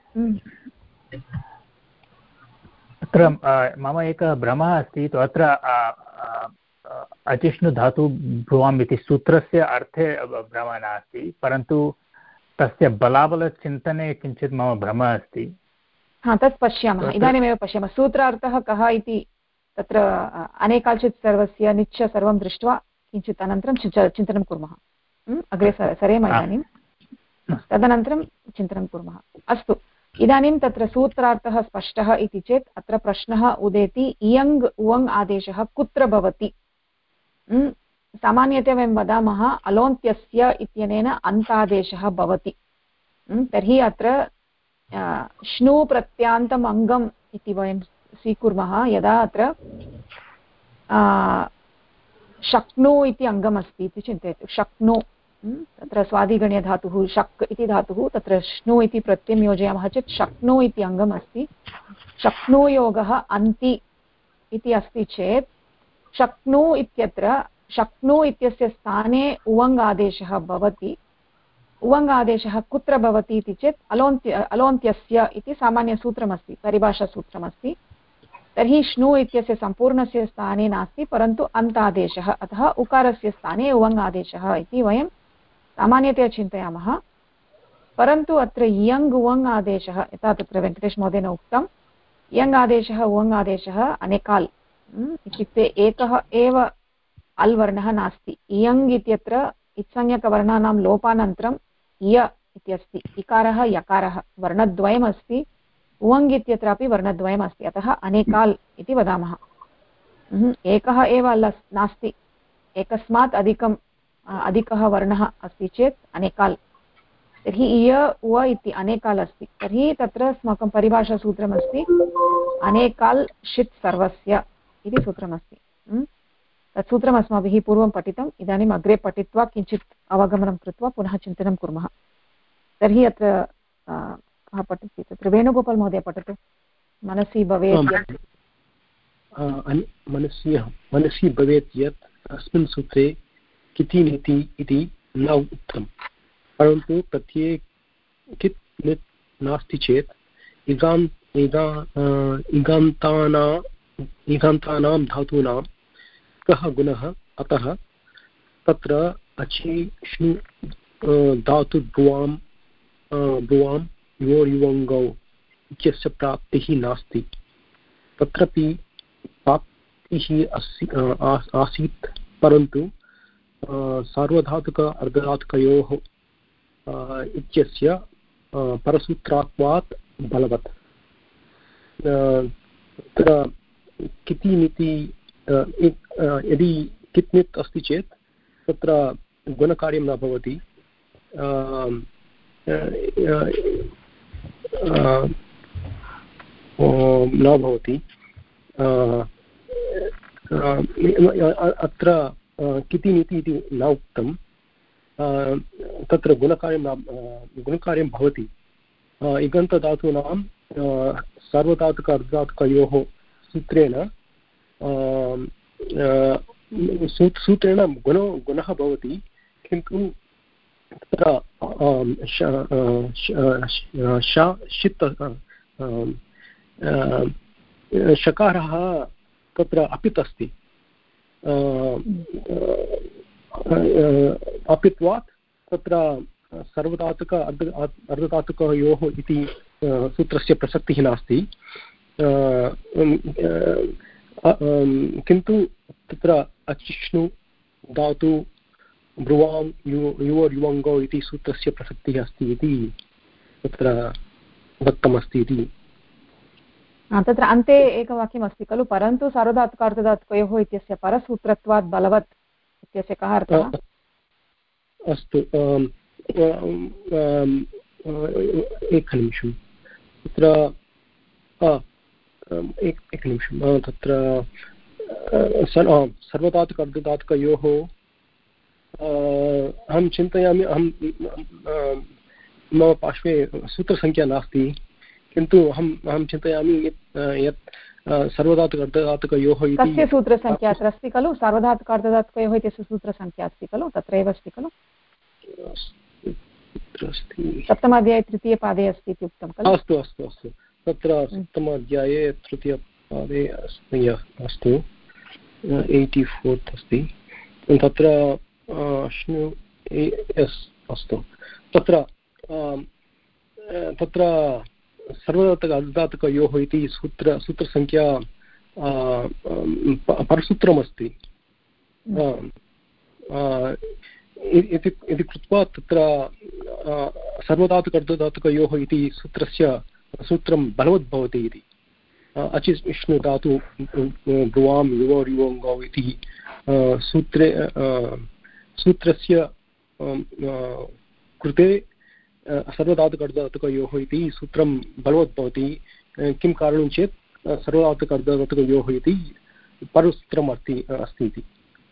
[SPEAKER 5] अत्र मम एकः भ्रमः अस्ति अत्र अचिष्णु धातु भ्रुवाम् इति सूत्रस्य अर्थे भ्रमः नास्ति परन्तु तस्य बलाबलचिन्तने किञ्चित् मम भ्रमः अस्ति
[SPEAKER 1] तत् पश्यामः इदानीमेव पश्यामः सूत्रार्थः कः इति तत्र अनेकाल्चित् सर्वस्य निच्च सर्वं दृष्ट्वा किञ्चित् अनन्तरं चिन्तनं कुर्मः अग्रे सरेम इदानीं तदनन्तरं चिन्तनं कुर्मः अस्तु इदानीं तत्र सूत्रार्थः स्पष्टः इति चेत् अत्र प्रश्नः उदेति इयङ् उवङ् आदेशः कुत्र भवति सामान्यतया वयं वदामः अलोन्त्यस्य इत्यनेन अन्तादेशः भवति तर्हि अत्र श्नु प्रत्यान्तम् अङ्गम् इति वयं स्वीकुर्मः यदा अत्र शक्नु इति अङ्गमस्ति इति चिन्तयतु शक्नु तत्र स्वादिगण्यधातुः शक् इति धातुः तत्र श्नु इति प्रत्ययं योजयामः चेत् शक्नु इति अङ्गम् अस्ति शक्नुयोगः अन्ति इति अस्ति चेत् शक्नु इत्यत्र शक्नु इत्यस्य स्थाने उवङ् आदेशः भवति, उवङ् आदेशः कुत्र भवति इति चेत् अलोन्त्यस्य इति सामान्यसूत्रमस्ति, परिभाषासूत्रमस्ति। तर्हि श्नु इत्यस्य सम्पूर्णस्य स्थाने नास्ति, परन्तु अन्तादेशः, अतः उकारस्य स्थाने उवङ् आदेशः इति वयं सामान्यतया चिन्तयामः। परन्तु अत्र इयङ् उवङ् आदेशः, यथा तत्र वेङ्कटेशमहोदयेन उक्तं, इयङ् आदेशः उवङ् आदेशः अनेकाल्, इत्युक्ते एकः एव अल् वर्णः नास्ति। इयङ् इत्यत्र इत्संज्ञकवर्णानां लोपानन्तरम् इय इत्यस्ति, इकारः यकारः वर्णद्वयमस्ति, उवङ् इत्यत्रापि वर्णद्वयमस्ति, अतः अनेकाल् इति वदामः। एकः एव अल् नास्ति, एकस्मात् अधिकः वर्णः अस्ति चेत् अनेकाल्। तर्हि इय उव इति अनेकाल् अस्ति, तर्हि तत्र अस्माकं परिभाषासूत्रमस्ति अनेकाल् षित् सर्वस्य इति सूत्रमस्ति। तत् सूत्रम् अस्माभिः पूर्वं पठितम्, इदानीम् अग्रे पठित्वा किञ्चित् अवगमनं कृत्वा पुनः चिन्तनं कुर्मः। तर्हि अत्र कः पठति, तत्र वेणुगोपाल् महोदय पठतु। मनसि भवेत्
[SPEAKER 9] मनसि भवेत् यत् अस्मिन् सूत्रे किति नीति इति न उक्तं, परन्तु प्रत्यये कित् नित् नास्ति चेत् इगान्तानां धातूनां कः गुणः, अतः तत्र अचिष्णु धातु ब्रुवां योर्युवङ्गौ इत्यस्य प्राप्तिः नास्ति। तत्रापि प्राप्तिः आसीत्, परन्तु सार्वधातुक अर्धधातुकयोः इत्यस्य परसूत्रात्वात् बलवत्। तत्र किति नीति यदि कित्नित् अस्ति चेत् तत्र गुणकार्यं न भवति, अत्र किति नीति इति न उक्तं, तत्र गुणकार्यं भवति। इगन्तधातूनां सार्वधातुक अर्धधातुकयोः सूत्रेण गुणः भवति, किन्तु तत्र शकारः तत्र अपित् अस्ति, अपित्वात् तत्र सर्वधातुक अर्धधातुकयोः इति सूत्रस्य प्रसक्तिः नास्ति। किन्तु तत्र अचिष्णु धातु ब्रुवां युवोर्युवङ्गौ इति सूत्रस्य प्रसक्तिः अस्ति इति तत्र दत्तमस्ति इति।
[SPEAKER 1] तत्र अन्ते एकवाक्यमस्ति खलु, परन्तु सार्वधातुक अर्धधातुकयोः इत्यस्य परसूत्रत्वात् बलवत् इत्यस्य कः अर्थः?
[SPEAKER 9] अस्तु, एकनिमिषं, तत्र एकनिमिषं, तत्र सर्वधातुक अर्धधातुकयोः अहं चिन्तयामि, मम पार्श्वे सूत्रसङ्ख्या नास्ति, किन्तु अहं चिन्तयामि यत् सर्वधातुक अर्धधातुकयोः इति
[SPEAKER 1] कस्य सूत्रसङ्ख्या अत्र अस्ति खलु, सार्वधातुक अर्धधातुकयोः इत्यस्य सूत्रसङ्ख्या अस्ति खलु, तत्रैव अस्ति खलु, सप्तमाध्याये तृतीयपादे अस्ति इति उक्तं खलु।
[SPEAKER 9] अस्तु अस्तु अस्तु, तत्र सप्तमाध्याये तृतीयपादे अस्तु, 84 अस्ति, तत्र अस्तु, तत्र सर्वधातुक अर्धधातुकयोः इति सूत्रसङ्ख्या परसूत्रमस्ति इति कृत्वा तत्र सर्वधातुक अर्धधातुकयोः इति सूत्रं बलवत् भवति इति। अचिष्णु धातु ब्रुवां युवोर्युवङ्गौ इति सूत्रस्य कृते सर्वधातुक अर्धधातुकयोः इति सूत्रं बलवत् भवति। किं कारणं चेत् सर्वधातुक अर्धधातुकयोः इति परसूत्रम् अस्ति इति।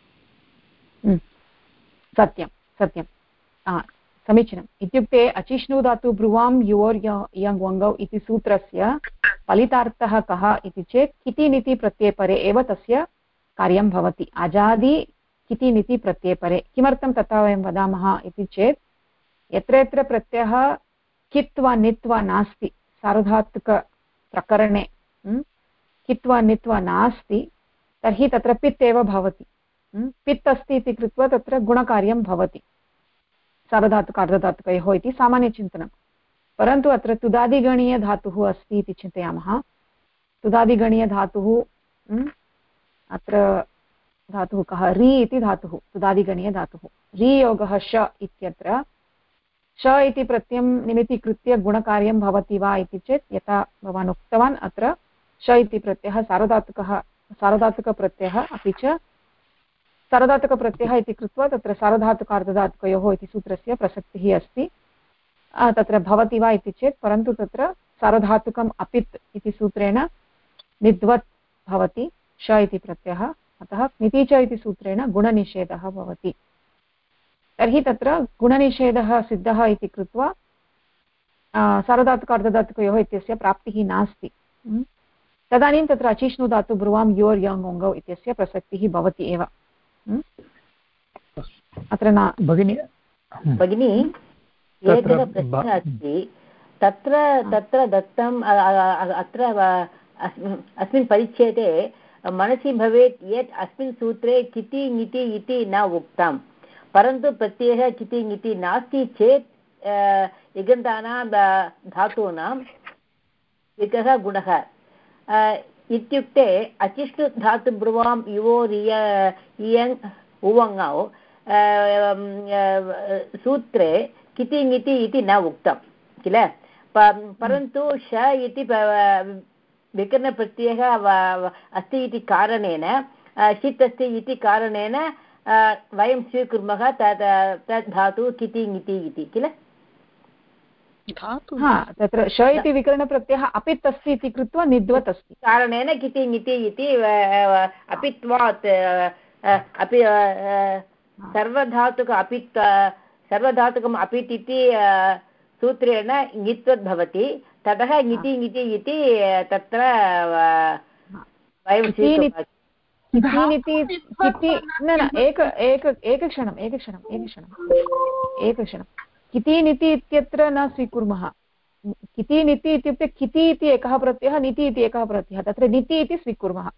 [SPEAKER 1] सत्यं सत्यं, समीचीनम्। इत्युक्ते अचिष्णु धातु ब्रुवां युवोर् यङ् वङ्गौ इति सूत्रस्य फलितार्थः कः इति चेत् किति निति प्रत्ययपरे एव तस्य कार्यं भवति। अजादि किति निति प्रत्यये परे। किमर्थं तथा वयं वदामः इति चेत् यत्र यत्र प्रत्ययः कित् वा नित् वा नास्ति सार्वधातुकप्रकरणे कित् वा नित् वा नास्ति तर्हि तत्र पित् एव भवति। पित् अस्ति इति कृत्वा तत्र गुणकार्यं भवति सार्वधातुक अर्धधातुकयोः इति सामान्यचिन्तनं। परन्तु अत्र तुदादिगणीयधातुः अस्ति इति चिन्तयामः। तुदादिगणीयधातुः अत्र धातुः कः रि इति धातुः तुदादिगणीयधातुः। रि योगः श इत्यत्र श इति प्रत्ययं निमित्तीकृत्य गुणकार्यं भवति वा इति चेत् यथा भवान् उक्तवान् अत्र श इति प्रत्ययः सार्वधातुकप्रत्ययः अपि च सार्वधातुकप्रत्ययः इति कृत्वा तत्र सार्वधातुकार्धधातुकयोः इति सूत्रस्य प्रसक्तिः अस्ति। तत्र भवति वा इति चेत् परन्तु तत्र सार्वधातुकम् अपित् इति सूत्रेण निद्वत् भवति श इति प्रत्ययः। अतः निति च इति सूत्रेण गुणनिषेधः भवति। तर्हि तत्र गुणनिषेधः सिद्धः इति कृत्वा सार्वधातुक अर्धधातुकयोः इत्यस्य प्राप्तिः नास्ति। तदानीं तत्र अचिष्णु धातु ब्रुवां योर् यङ् ओङ्गौ इत्यस्य प्रसक्तिः भवति एव। अत्र न
[SPEAKER 7] भगिनी एकः प्रश्नः अस्ति तत्र दत्तम् अत्र अस्मिन् परिच्छेदे मनसि भवेत् यत् अस्मिन् सूत्रे किति ङिति इति न उक्तं परन्तु प्रत्ययः किति ङिति नास्ति चेत् इगन्तानां धातूनां एकः गुणः इत्युक्ते अचिष्णु धातु ब्रुवां युवो रिय इयङ् उवङौ सूत्रे किति ङिति इति न उक्तं किल परन्तु श इति विकरणप्रत्ययः अस्ति इति कारणेन षित् अस्ति इति कारणेन वयं स्वीकुर्मः तद् धातु किति ङिति इति किल
[SPEAKER 1] तत्र श इति विकरणप्रत्ययः अपित् अस्ति इति कृत्वा निद्वत् अस्ति
[SPEAKER 7] कारणेन किति ङिति इति अपित्वात् अपि सर्वधातुकम् अपित् इति सूत्रेण ङित्वत् भवति ततः ङिति ङिति इति तत्र वयं
[SPEAKER 1] एकक्षणं किति निति इत्यत्र न स्वीकुर्मः। किति निति इत्युक्ते किति इति एकः प्रत्ययः निति इति एकः प्रत्ययः तत्र निति इति स्वीकुर्मः।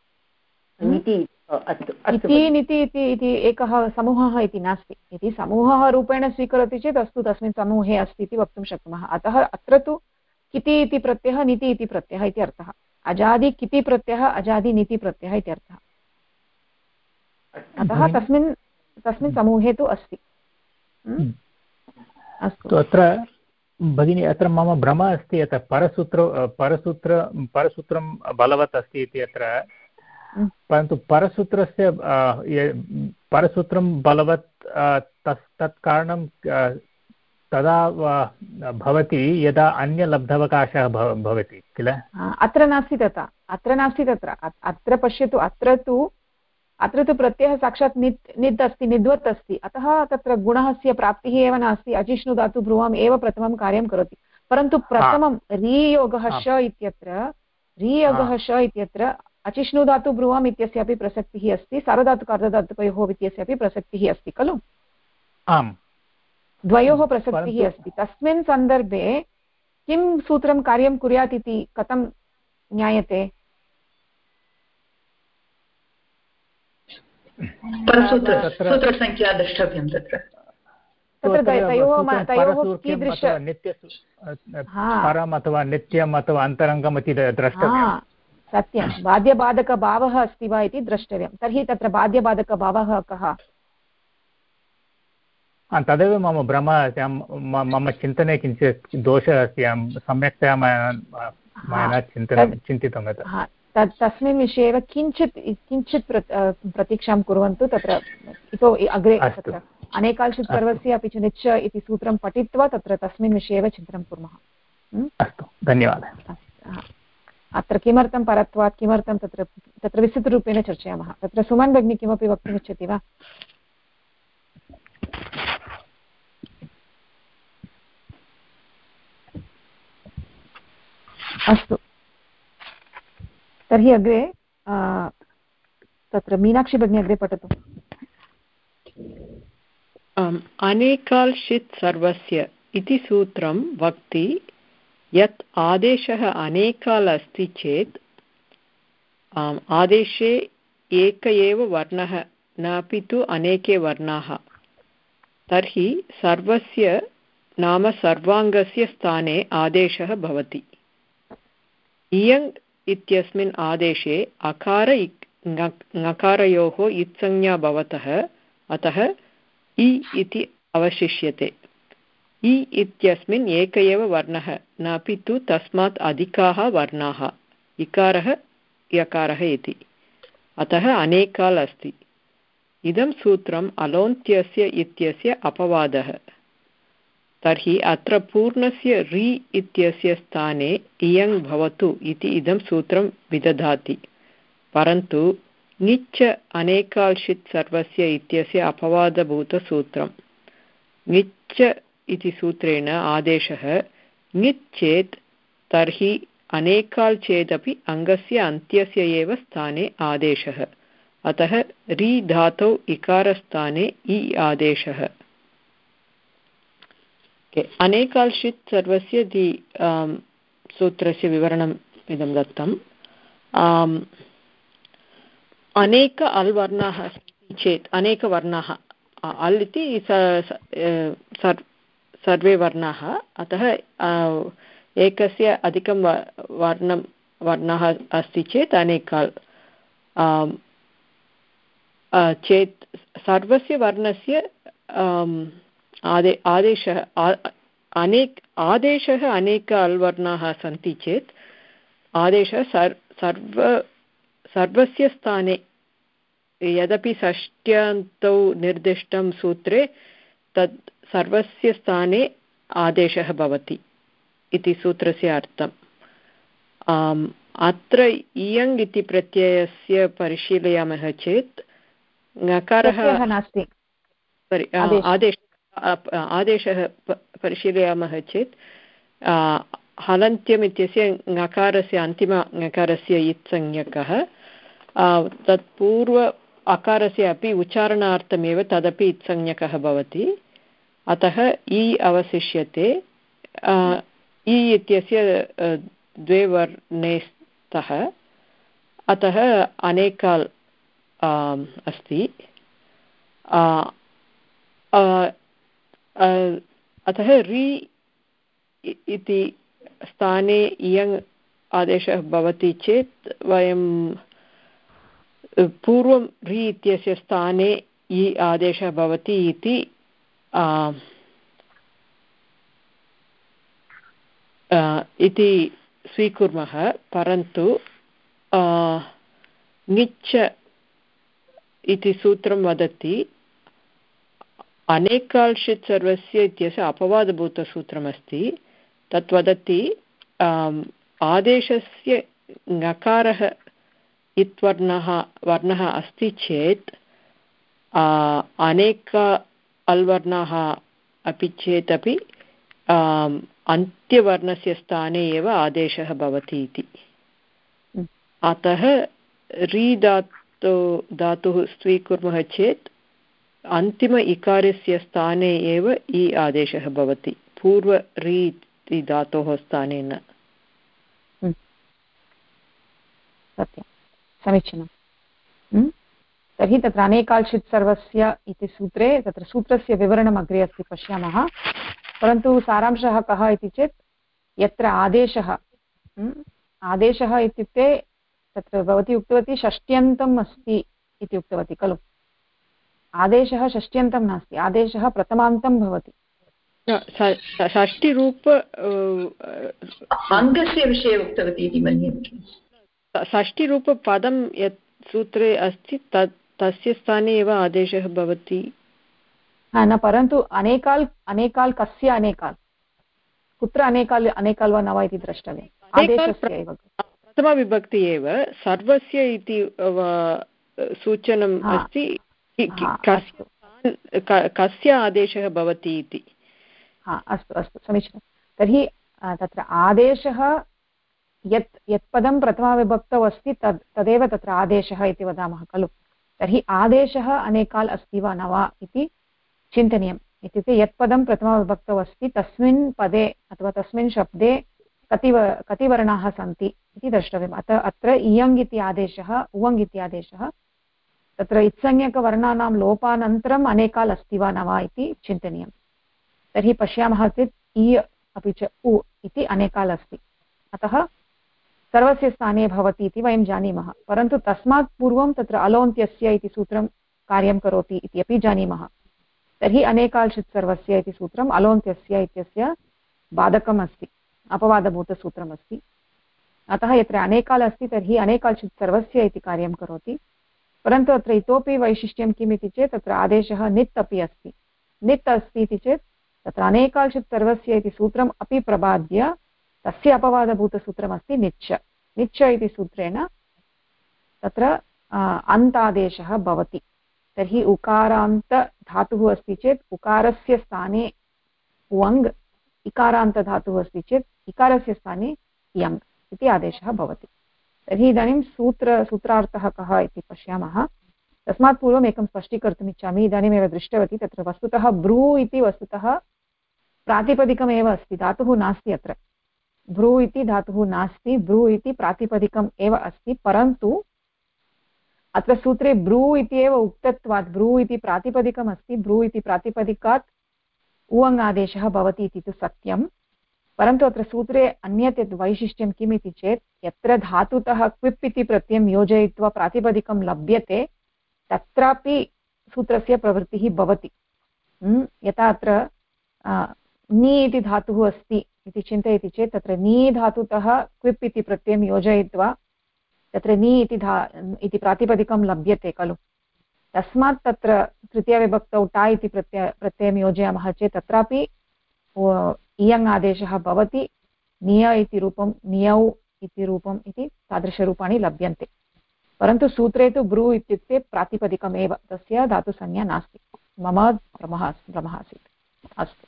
[SPEAKER 1] किति निति इति एकः समूहः इति नास्ति। यदि समूहः रूपेण स्वीकरोति चेत् अस्तु तस्मिन् समूहे अस्ति इति वक्तुं शक्नुमः। अतः अत्र तु किति इति प्रत्ययः निति इति प्रत्ययः इति अर्थः। अजादि किति प्रत्ययः अजादि निति प्रत्ययः इति अर्थः। अतः तस्मिन् समूहे तु अस्ति।
[SPEAKER 5] अस्तु अत्र भगिनी अत्र मम भ्रमः अस्ति यत् परसूत्रं बलवत् अस्ति इति अत्र परन्तु परसूत्रं बलवत् तत् कारणं तदा भवति यदा अन्यलब्धवकाशः भवति किल।
[SPEAKER 1] अत्र नास्ति तथा अत्र पश्यतु अत्र तु प्रत्ययः साक्षात् निद् अस्ति निद्वत् अस्ति अतः तत्र गुणस्य प्राप्तिः एव नास्ति। अजिष्णु धातु ब्रुवाम् एव प्रथमं कार्यं करोति परन्तु प्रथमं रीयोगः श इत्यत्र अचिष्णु धातु ब्रुवाम् इत्यस्यापि प्रसक्तिः अस्ति सार्वधातुक अर्धधातुकयोः इत्यस्यापि प्रसक्तिः अस्ति खलु।
[SPEAKER 5] आम्
[SPEAKER 1] द्वयोः प्रसक्तिः अस्ति। तस्मिन् सन्दर्भे किं सूत्रं कार्यं कुर्यात् इति कथं ज्ञायते।
[SPEAKER 8] सूत्रसङ्ख्या द्रष्टव्यं तत्र
[SPEAKER 5] परम् अथवा नित्यम् अथवा अन्तरङ्गम् इति द्रष्टव्यं।
[SPEAKER 1] सत्यं बाध्यबाधकभावः अस्ति वा इति द्रष्टव्यं। तर्हि तत्र बाध्यबाधकभावः कः।
[SPEAKER 5] तदेव मम भ्रमः मम चिन्तने किञ्चित् दोषः अस्ति सम्यक्तया मया चिन्तितं
[SPEAKER 1] तस्मिन् विषये एव किञ्चित् प्रतीक्षां कुर्वन्तु। तत्र इतो अग्रे तत्र अनेकाल्षित् पर्वस्य अपि च निच्च इति सूत्रं पठित्वा तत्र तस्मिन् विषये एव चिन्तनं कुर्मः।
[SPEAKER 5] अस्तु धन्यवादः।
[SPEAKER 1] अत्र किमर्थं परत्वात् किमर्थं तत्र विस्तृतरूपेण चर्चयामः। तत्र सुमन् भगिनी किमपि वक्तुमिच्छति वा। अस्तु तर्हि अग्रे तत्र मीनाक्षी भगिनी अग्रे पठतु।
[SPEAKER 10] अनेकाल्शित् सर्वस्य इति सूत्रं वक्ति यत् आदेशः अनेकाल् अस्ति चेत् आदेशे एक एव वर्णः न अपि तु अनेके वर्णाः तर्हि सर्वस्य नाम सर्वाङ्गस्य स्थाने आदेशः भवति। इयङ् इत्यस्मिन् आदेशे अकार ङकारयोः इत्संज्ञा भवतः अतः इ इति अवशिष्यते। इ इत्यस्मिन् एक एव वर्णः न अपि तु तस्मात् अधिकाः वर्णाः इकारः यकारः इति अतः अनेकाल् अस्ति। इदं सूत्रम् अलोन्त्यस्य इत्यस्य अपवादः। तर्हि अत्र पूर्णस्य रि इत्यस्य स्थाने इयङ् भवतु इति इदं सूत्रं विदधाति परन्तु ङिच्च अनेकाल्शित् सर्वस्य इत्यस्य अपवादभूतसूत्रम्। ङिच्च इति सूत्रेण आदेशः ङित् चेत् तर्हि अनेकाल् चेदपि अङ्गस्य अन्त्यस्य एव स्थाने आदेशः अतः रि धातौ इकारस्थाने इ आदेशः। अनेकाल्शित् सर्वस्य इति सूत्रस्य विवरणम् इदं दत्तम्। अनेक अल् वर्णाः सन्ति चेत् अनेकवर्णाः अल् इति सर्वे वर्णाः अतः एकस्य अधिकं वर्णः अस्ति चेत् अनेकाल् चेत् सर्वस्य वर्णस्य आदेशः अनेक अल् वर्णाः सन्ति चेत् आदेशः सर्वस्य स्थाने यदपि षष्ट्यन्तौ निर्दिष्टं सूत्रे तत् सर्वस्य स्थाने आदेशः भवति इति सूत्रस्य अर्थम्। अत्र इयङ् इति प्रत्ययस्य परिशीलयामः चेत् ङकारः नास्ति आदेशः परिशीलयामः चेत् हलन्त्यम् इत्यस्य ङकारस्य अन्तिम ङकारस्य इत्संज्ञकः तत् पूर्व अकारस्य अपि उच्चारणार्थमेव तदपि इत्संज्ञकः भवति अतः इ अवशिष्यते। इ इत्यस्य द्वे वर्णे स्तः अतः अनेकाल् अस्ति। अतः रि इति स्थाने इयङ् आदेशः भवति चेत् वयं पूर्वं रि इत्यस्य स्थाने इ आदेशः भवति इति स्वीकुर्मः परन्तु ङिच्च इति सूत्रं वदति अनेकाल्शित् सर्वस्य इत्यस्य अपवादभूतसूत्रमस्ति तत् वदति आदेशस्य ङकारः वर्णः अस्ति चेत् अनेक अल्वर्णाः अपि चेदपि अन्त्यवर्णस्य स्थाने एव आदेशः भवति इति। अतः रि धातुः स्वीकुर्मः चेत् अन्तिम इकारस्य स्थाने एव इ आदेशः भवति पूर्व रि इति धातोः स्थाने न।
[SPEAKER 1] सत्यं समीचीनं। तर्हि तत्र अनेकाल्शित् सर्वस्य इति सूत्रे तत्र सूत्रस्य विवरणम् अग्रे अस्ति पश्यामः परन्तु सारांशः कः इति चेत् यत्र आदेशः इत्युक्ते तत्र भवती उक्तवती षष्ट्यन्तम् अस्ति इति उक्तवती खलु। आदेशः षष्ट्यन्तं नास्ति आदेशः प्रथमान्तं भवति।
[SPEAKER 10] षष्टिरूप
[SPEAKER 8] अङ्गस्य विषये उक्तवती इति मन्ये।
[SPEAKER 10] षष्टिरूपपदं यत् सूत्रे अस्ति तस्य स्थाने एव आदेशः भवति
[SPEAKER 1] न परन्तु अनेकाल् कस्य अनेकाल् कुत्र अनेकाल् वा न वा इति द्रष्टव्यम्। आदेशस्य एव
[SPEAKER 10] प्रथमविभक्ति एव सर्वस्य इति सूचनम् अस्ति कस्य आदेशः भवति इति।
[SPEAKER 1] अस्तु अस्तु समीचीनं। तर्हि तत्र आदेशः यत् पदं प्रथमाविभक्तौ अस्ति तदेव तत्र आदेशः इति वदामः खलु। तर्हि आदेशः अनेकाल् अस्ति वा न वा इति चिन्तनीयम् इत्युक्ते यत् पदं प्रथमविभक्तौ अस्ति तस्मिन् पदे अथवा तस्मिन् शब्दे कति वर्णाः सन्ति इति द्रष्टव्यम्। अत्र इयङ् इति आदेशः उवङ् इति आदेशः तत्र इत्संज्ञकवर्णानां लोपानन्तरम् अनेकाल् अस्ति वा न वा इति चिन्तनीयं। तर्हि पश्यामः चेत् इ अपि च उ इति अनेकाल् अस्ति, अतः सर्वस्य स्थाने भवति इति वयं जानीमः। परन्तु तस्मात् पूर्वं तत्र अलोन्त्यस्य इति सूत्रं कार्यं करोति इति अपि जानीमः। तर्हि अनेकाल्षित् सर्वस्य इति सूत्रम् अलोन्त्यस्य इत्यस्य बाधकम् अस्ति, अपवादभूतसूत्रमस्ति। अतः यत्र अनेकाल् अस्ति तर्हि अनेकाल्षित् सर्वस्य इति कार्यं करोति। परन्तु अत्र इतोपि वैशिष्ट्यं किम् इति चेत् तत्र आदेशः नित् अपि अस्ति। नित् अस्ति इति चेत् तत्र अनेकाल्षित् सर्वस्य इति सूत्रम् अपि प्रबाद्य तस्य अपवादभूतसूत्रमस्ति निच्च। निच्च इति सूत्रेण तत्र अन्तादेशः भवति। तर्हि उकारान्तधातुः अस्ति चेत् उकारस्य स्थाने उवङ्, इकारान्तधातुः अस्ति चेत् इकारस्य स्थाने यङ् इति आदेशः भवति। तर्हि इदानीं सूत्रार्थः कः इति पश्यामः। तस्मात् पूर्वम् एकं स्पष्टीकर्तुम् इच्छामि। इदानीमेव दृष्टवती तत्र वस्तुतः ब्रू इति वस्तुतः प्रातिपदिकमेव अस्ति, धातुः नास्ति। अत्र ब्रू इति धातुः नास्ति, ब्रू इति प्रातिपदिकम् एव अस्ति। परन्तु अत्र सूत्रे ब्रू इति एव उक्तत्वात् ब्रू इति प्रातिपदिकम् अस्ति, ब्रू इति प्रातिपदिकात् उवङ् आदेशः भवति इति तु सत्यं। परन्तु अत्र सूत्रे अन्यत् यत् वैशिष्ट्यं किम् इति चेत् यत्र धातुतः क्विप् इति प्रत्ययं योजयित्वा प्रातिपदिकं लभ्यते तत्रापि सूत्रस्य प्रवृत्तिः भवति। यथा अत्र नी इति धातुः अस्ति इति चिन्तयति चेत् तत्र नी धातुतः क्विप् इति प्रत्ययं योजयित्वा तत्र नी इति प्रातिपदिकं लभ्यते खलु। तस्मात् तत्र तृतीयविभक्तौ टा इति प्रत्ययं योजयामः चेत् तत्रापि इयङ् आदेशः भवति। निय इति रूपं, नियौ इति रूपम् इति तादृशरूपाणि लभ्यन्ते। परन्तु सूत्रे तु ब्रू इत्युक्ते प्रातिपदिकमेव, तस्य धातुसंज्ञा नास्ति। मम भ्रमः आसीत्। अस्तु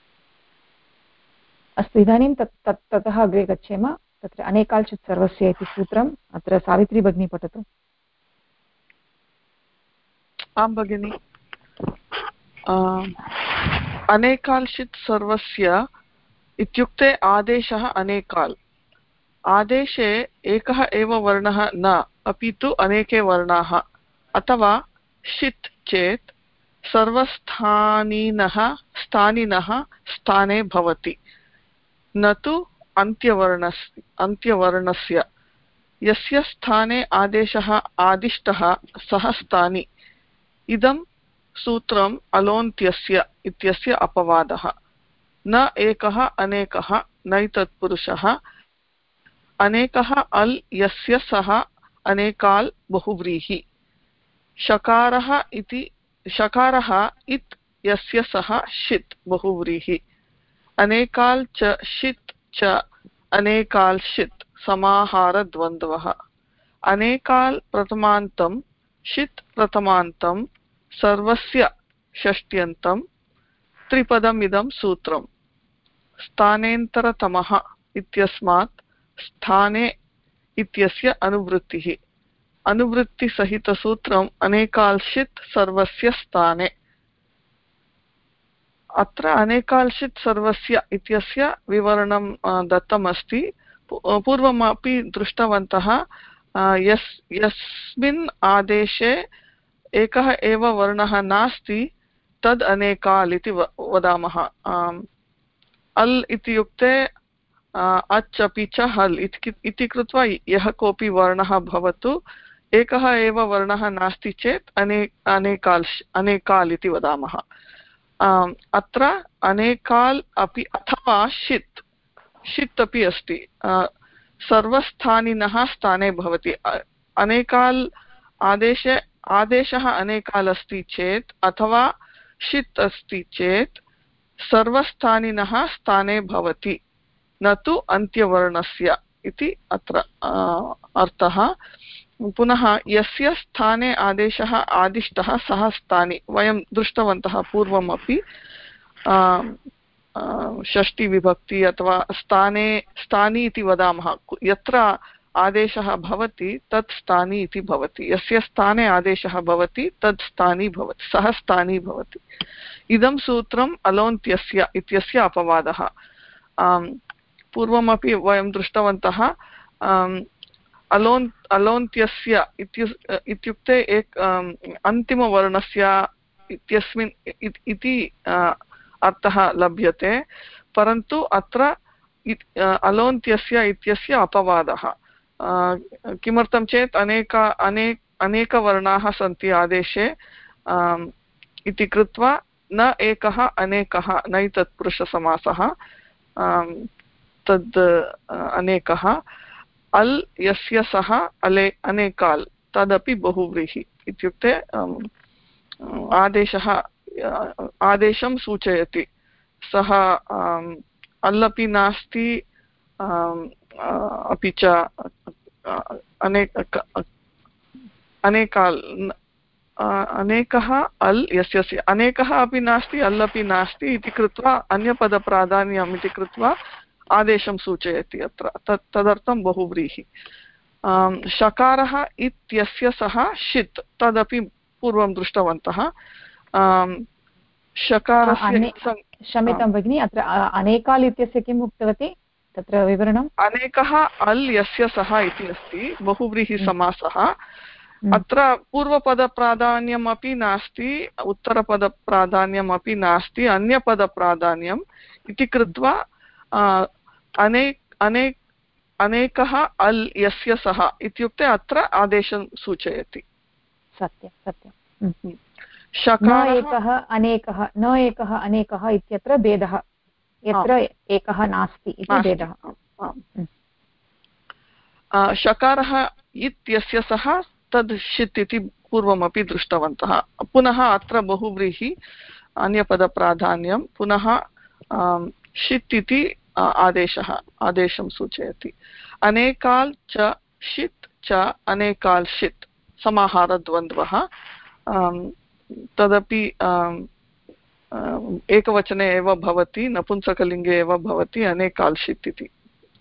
[SPEAKER 1] अस्तु, इदानीं ततः अग्रे गच्छेम। तत्र अनेकाल्षित् सर्वस्य इति सूत्रम् अत्र सावित्री भगिनी पठतु।
[SPEAKER 11] आं भगिनि। अनेकाल्षित् सर्वस्य इत्युक्ते आदेशः अनेकाल्। आदेशे एकः एव वर्णः न, अपि तु अनेके वर्णाः। अथवा षित् चेत् सर्वस्थानिनः स्थाने भवति, न तु अन्त्यवर्णस्य। यस्य स्थाने आदेशः आदिष्टः सः स्थानी। इदं सूत्रम् अलोन्त्यस्य इत्यस्य अपवादः। न एकः अनेकः नैतत्पुरुषः। अनेकः अल् यस्य सः अनेकाल् बहुव्रीहि। शकारः इत् यस्य सः षित् बहुव्रीहि। अनेकाल् च षित् च अनेकाल् षित् समाहारद्वन्द्वः। अनेकाल् प्रथमान्तं षित् प्रथमान्तं सर्वस्य षष्ट्यन्तं त्रिपदमिदं सूत्रम्। स्थानेन्तरतमः इत्यस्मात् स्थाने इत्यस्य अनुवृत्तिः। अनुवृत्तिसहितसूत्रम् अनेकाल्षित् सर्वस्य स्थाने। अत्र अनेकाल्षित् सर्वस्य इत्यस्य विवरणं दत्तमस्ति। पूर्वमपि दृष्टवन्तः। यस्मिन् आदेशे एकः एव वर्णः नास्ति तद् अनेकाल् इति वदामः। अल् इत्युक्ते अच् अपि च हल् इति कृत्वा यः कोऽपि वर्णः भवतु, एकः एव वर्णः नास्ति चेत् अनेकाल् इति वदामः। अत्र अनेकाल् अपि अथवा षित् अपि अस्ति। सर्वस्थानिनः स्थाने भवति। अनेकाल् आदेशः अनेकाल् अस्ति चेत् अथवा षित् अस्ति चेत् सर्वस्थानिनः स्थाने भवति, न तु अन्त्यवर्णस्य इति अत्र अर्थः। पुनः यस्य स्थाने आदेशः आदिष्टः सः स्थानी। वयं दृष्टवन्तः पूर्वमपि। षष्ठी विभक्ति अथवा स्थानी इति वदामः। यत्र आदेशः भवति तत् स्थानी इति भवति। यस्य स्थाने आदेशः भवति तत् स्थानी भवति, सः स्थानी भवति। इदं सूत्रम् अलोन्त्यस्य इत्यस्य अपवादः। पूर्वमपि वयं दृष्टवन्तः। अलोन्त्यस्य इत्युक्ते अन्तिमवर्णस्य इत्यस्मिन् इति अर्थः लभ्यते, परन्तु अत्र अलोन्त्यस्य इत्यस्य अपवादः। किमर्थं चेत् अनेकवर्णाः सन्ति आदेशे इति कृत्वा न एकः अनेकः नैतत्पुरुषसमासः, तद् अनेकः। अल् यस्य सः अनेकाल् तदपि बहुव्रीहि इत्युक्ते आदेशं सूचयति। सः अल् अपि नास्ति, अपि च अनेकाल् अनेकः अल् यस्य अनेकः अपि नास्ति अल् अपि नास्ति इति कृत्वा अन्यपदप्राधान्यम् इति कृत्वा आदेशं सूचयति अत्र। तदर्थं बहुव्रीहि। शकारः इत्यस्य सः षित्, तदपि पूर्वं दृष्टवन्तः। शकारस्य
[SPEAKER 1] क्षम्यतां भगिनि, अत्र अनेकाल् इत्यस्य किम् उक्तवती तत्र विवरणम्?
[SPEAKER 11] अनेकः अल् यस्य सः इति अस्ति, बहुव्रीहिसमासः। अत्र पूर्वपदप्राधान्यमपि नास्ति, उत्तरपदप्राधान्यमपि नास्ति, अन्यपदप्राधान्यम् इति कृत्वा अनेकः अल् यस्य सः इत्युक्ते अत्र आदेशं सूचयति।
[SPEAKER 1] सत्यं सत्यं। न एकः अनेकः इत्यत्र भेदः, यत्र एकः नास्ति इति भेदः।
[SPEAKER 11] शकारः इत्यस्य सः तद् षित् इति पूर्वमपि दृष्टवन्तः। पुनः अत्र बहुव्रीहि अन्यपदप्राधान्यं, पुनः षित् इति आदेशं सूचयति। अनेकाल् च षित् च अनेकाल् षित् समाहारद्वन्द्वः। तदपि एकवचने एव भवति, नपुंसकलिङ्गे एव भवति अनेकाल् षित् इति।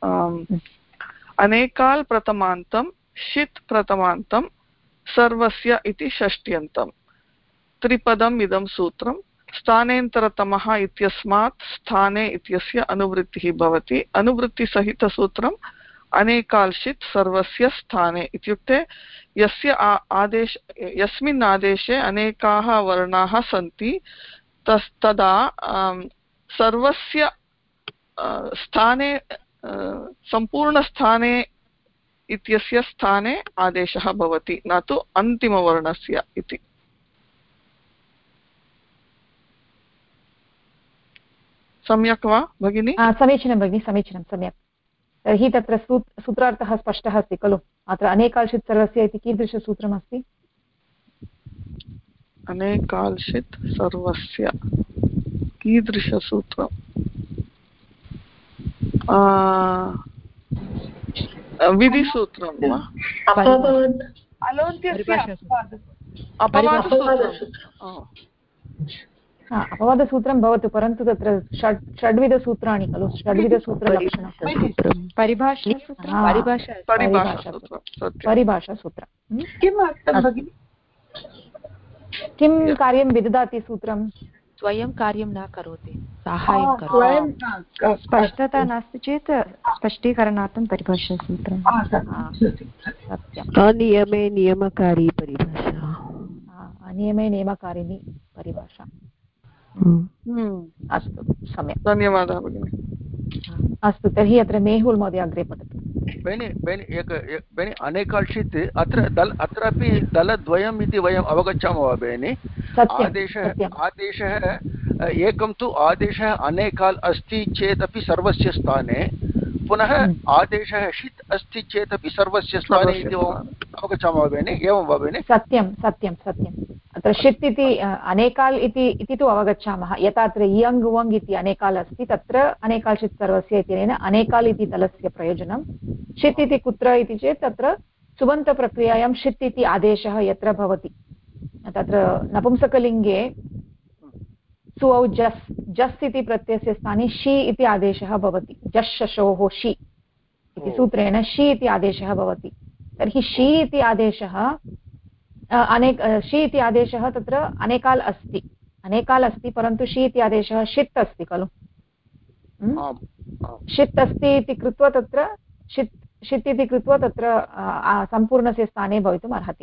[SPEAKER 11] अनेकाल् प्रथमान्तं षित् प्रथमान्तं सर्वस्य इति षष्ट्यन्तं। त्रिपदम् इदं सूत्रं। स्थानेन्तरतमः इत्यस्मात् स्थाने इत्यस्य अनुवृत्तिः भवति। अनुवृत्तिसहितसूत्रम् अनेकाल्षित् सर्वस्य स्थाने इत्युक्ते यस्मिन् आदेशे अनेकाः वर्णाः सन्ति तदा सर्वस्य स्थाने, सम्पूर्णस्थाने इत्यस्य स्थाने आदेशः भवति, न तु अन्तिमवर्णस्य इति। सम्यक् वा भगिनि?
[SPEAKER 1] समीचीनं भगिनि, समीचीनं, सम्यक्। तर्हि तत्र सूत्रार्थः स्पष्टः अस्ति खलु? अत्र अनेकाल्षित् सर्वस्य इति कीदृशसूत्रमस्ति?
[SPEAKER 11] अनेकाल्षित् सर्वस्य कीदृशसूत्रम्? विधिसूत्रं वा?
[SPEAKER 1] अपवादसूत्रं भवतु, परन्तु तत्र षड्विधसूत्राणि खलु, षड्विधसूत्रलक्षणं परिभाषासूत्रं। किं कार्यं विदधाति सूत्रं?
[SPEAKER 6] स्वयं कार्यं न करोति, साहाय्यं करोति।
[SPEAKER 2] स्पष्टता नास्ति चेत् स्पष्टीकरणार्थं परिभाषासूत्रम्।
[SPEAKER 10] अनियमे नियमकारी परिभाषा।
[SPEAKER 1] अनियमे नियमकारिणी परिभाषा। अस्तु, सम्यक्,
[SPEAKER 11] धन्यवादः भगिनि।
[SPEAKER 1] अस्तु, तर्हि अत्र मेहुल् महोदय अग्रे पठतु।
[SPEAKER 12] बेनि अनेकाल्षित् अत्रापि दलद्वयम् इति वयम् अवगच्छामः वा बेनि? आदेशः एकं तु आदेशः अनेकाल् अस्ति चेदपि सर्वस्य स्थाने, पुनः आदेशः षित् अस्ति चेदपि सर्वस्य स्थाने इति अवगच्छामः वा बेनि? एवं वा बेनि?
[SPEAKER 1] सत्यं सत्यं सत्यम्। अत्र षित् इति अनेकाल् इति तु अवगच्छामः। यथा अत्र इयङ् वङ् इति अनेकाल् अस्ति, तत्र अनेकाल् षित् सर्वस्य इत्यनेन अनेकाल् इति दलस्य प्रयोजनं। षित् इति कुत्र इति चेत् तत्र सुबन्तप्रक्रियायां षित् इति आदेशः यत्र भवति, तत्र नपुंसकलिङ्गे सुऔ जस् इति प्रत्ययस्य स्थाने षि इति आदेशः भवति। जस् शशोः षि इति सूत्रेण षि इति आदेशः भवति। तर्हि षि इति आदेशः षि इति आदेशः तत्र अनेकाल् अस्ति परन्तु षि इति आदेशः षित् अस्ति खलु। षित् अस्ति इति कृत्वा तत्र षित् इति कृत्वा तत्र सम्पूर्णस्य स्थाने भवितुम् अर्हति।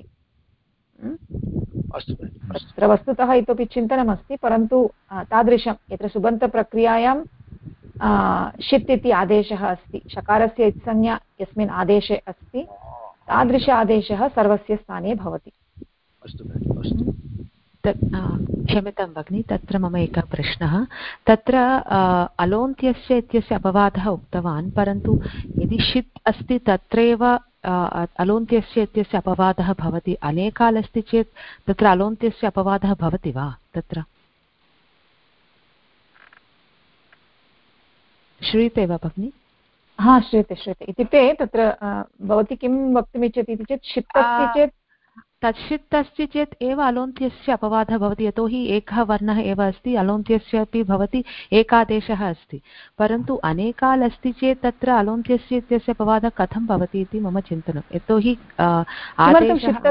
[SPEAKER 1] तत्र वस्तुतः इतोपि चिन्तनमस्ति, परन्तु तादृशं यत्र सुबन्तप्रक्रियायां षित् इति आदेशः अस्ति, शकारस्य इत्संज्ञा यस्मिन् आदेशे अस्ति तादृश आदेशः सर्वस्य स्थाने भवति।
[SPEAKER 6] क्षम्यतां भगिनि, तत्र मम एकः प्रश्नः। तत्र अलोन्त्यस्य इत्यस्य अपवादः उक्तवान्, परन्तु यदि षित् अस्ति तत्रैव अलोन्त्यस्य इत्यस्य अपवादः भवति, अनेकाल् अस्ति चेत् तत्र अलोन्त्यस्य अपवादः भवति वा? तत्र श्रूयते वा भगिनि?
[SPEAKER 1] हा, श्रूयते। इत्युक्ते तत्र भवती किं वक्तुमिच्छति इति चेत् षित् अस्ति चेत्
[SPEAKER 6] तत् षित् अस्ति चेत् एव अलोन्त्यस्य अपवादः भवति, यतोहि एकः वर्णः एव अस्ति, अलोन्त्यस्य अपि भवति, एकादेशः अस्ति। परन्तु अनेकाल् अस्ति चेत् तत्र अलोन्त्यस्य इत्यस्य अपवादः कथं भवति इति मम चिन्तनं। यतोहि
[SPEAKER 1] षित्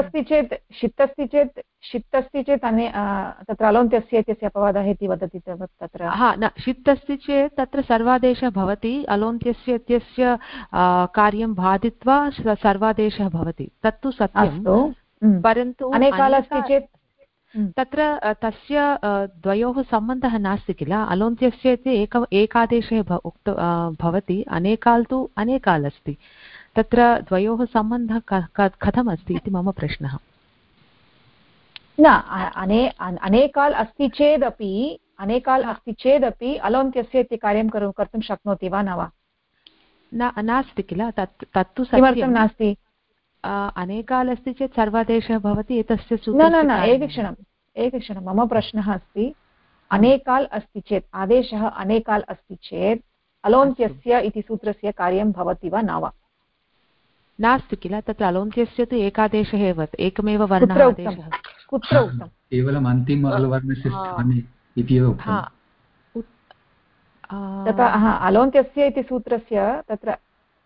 [SPEAKER 1] अस्ति चेत् तत्र अलोन्त्यस्य इत्यस्य अपवादः इति वदति तत्र।
[SPEAKER 6] न, षित् अस्ति चेत् तत्र सर्वादेशः भवति, अलोन्त्यस्य इत्यस्य कार्यं बाधित्वा सर्वादेशः भवति, तत्तु सत्यं। परन्तु
[SPEAKER 1] अनेकाल् अस्ति चेत्
[SPEAKER 6] तत्र तस्य द्वयोः सम्बन्धः नास्ति किल। अलोन्त्यस्य इति एकादेशः भवति, अनेकाल् तु अनेकाल् अस्ति, तत्र द्वयोः सम्बन्धः कथम् अस्ति इति मम प्रश्नः।
[SPEAKER 1] न, अनेकाल् अस्ति चेदपि अलोन्त्यस्य इति कार्यं कर्तुं शक्नोति वा न वा?
[SPEAKER 6] नास्ति किल, तत्तु
[SPEAKER 1] किमर्थं नास्ति?
[SPEAKER 6] अनेकाल् अस्ति चेत् सर्वादेशः भवति एतस्य
[SPEAKER 1] न, एकक्षणं मम प्रश्नः अस्ति, अनेकाल् अस्ति चेत् आदेशः अनेकाल् अस्ति चेत् अलोन्त्यस्य इति सूत्रस्य कार्यं भवति वा न वा?
[SPEAKER 6] नास्ति किल, तत्र अलोन्त्यस्य तु एकादेशः एव, एकमेव वर्णः।
[SPEAKER 1] कुत्र उक्तं?
[SPEAKER 13] केवलम् अन्तिम अल्वर्णस्य स्थाने इति एव उक्तं।
[SPEAKER 1] तथा अलोन्त्यस्य इति सूत्रस्य तत्र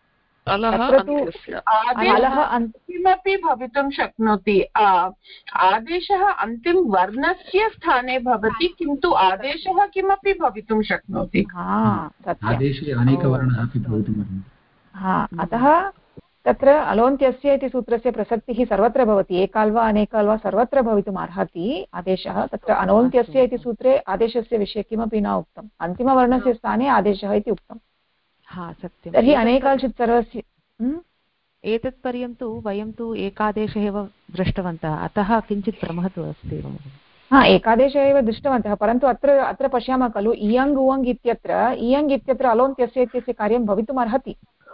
[SPEAKER 3] किमपि भवितुं शक्नोति। आदेशः अन्तिमवर्णस्य स्थाने भवति, किन्तु आदेशः किमपि भवितुं शक्नोति।
[SPEAKER 13] आदेशे अनेकवर्णाः अपि भवितुम्।
[SPEAKER 1] अतः तत्र अलोन्त्यस्य इति सूत्रस्य प्रसक्तिः सर्वत्र भवति, एकाल् वा अनेकाल् वा सर्वत्र भवितुम् अर्हति आदेशः। तत्र अलोन्त्यस्य इति सूत्रे आदेशस्य विषये किमपि न उक्तम्, अन्तिमवर्णस्य स्थाने आदेशः इति उक्तम्।
[SPEAKER 6] सत्यं।
[SPEAKER 1] तर्हि अनेकाल्चित् सर्वस्य
[SPEAKER 6] एतत् पर्यन्तु वयं तु एकादेशः एव दृष्टवन्तः, अतः किञ्चित् भ्रमः तु अस्ति एव।
[SPEAKER 1] एकादेशः एव दृष्टवन्तः, परन्तु अत्र पश्यामः खलु इयङ् उवङ् इत्यत्र अलोन्त्यस्य इत्यस्य कार्यं भवितुम् अर्हति।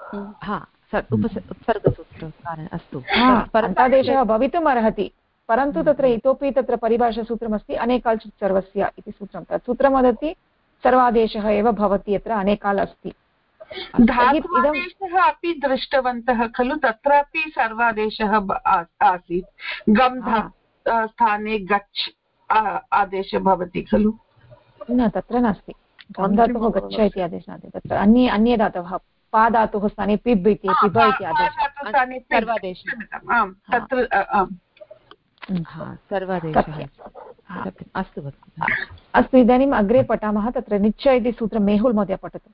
[SPEAKER 6] उपसर्गसूत्रकारणेन अस्तु,
[SPEAKER 1] अन्तादेशः भवितुम् अर्हति, परन्तु तत्र इतोपि तत्र परिभाषासूत्रमस्ति अनेकाल्चित् सर्वस्य इति सूत्रं। तत् सूत्रं वदति सर्वादेशः एव भवति यत्र अनेकाल् अस्ति।
[SPEAKER 3] धात्वादेशः अपि दृष्टवन्तः खलु, तत्रापि सर्वादेशः आसीत्। गम् स्थाने गच्छ आदेशः भवति खलु।
[SPEAKER 1] न, तत्र नास्ति। गम् धातुः गच्छ इति आदेशः नास्ति, तत्र अन्ये धातवः पा धातुः स्थाने पिब् इति पिब इति आदेशः। अस्तु, इदानीम् अग्रे पठामः। तत्र निच्च इति सूत्रं मेहुल् महोदय पठतु।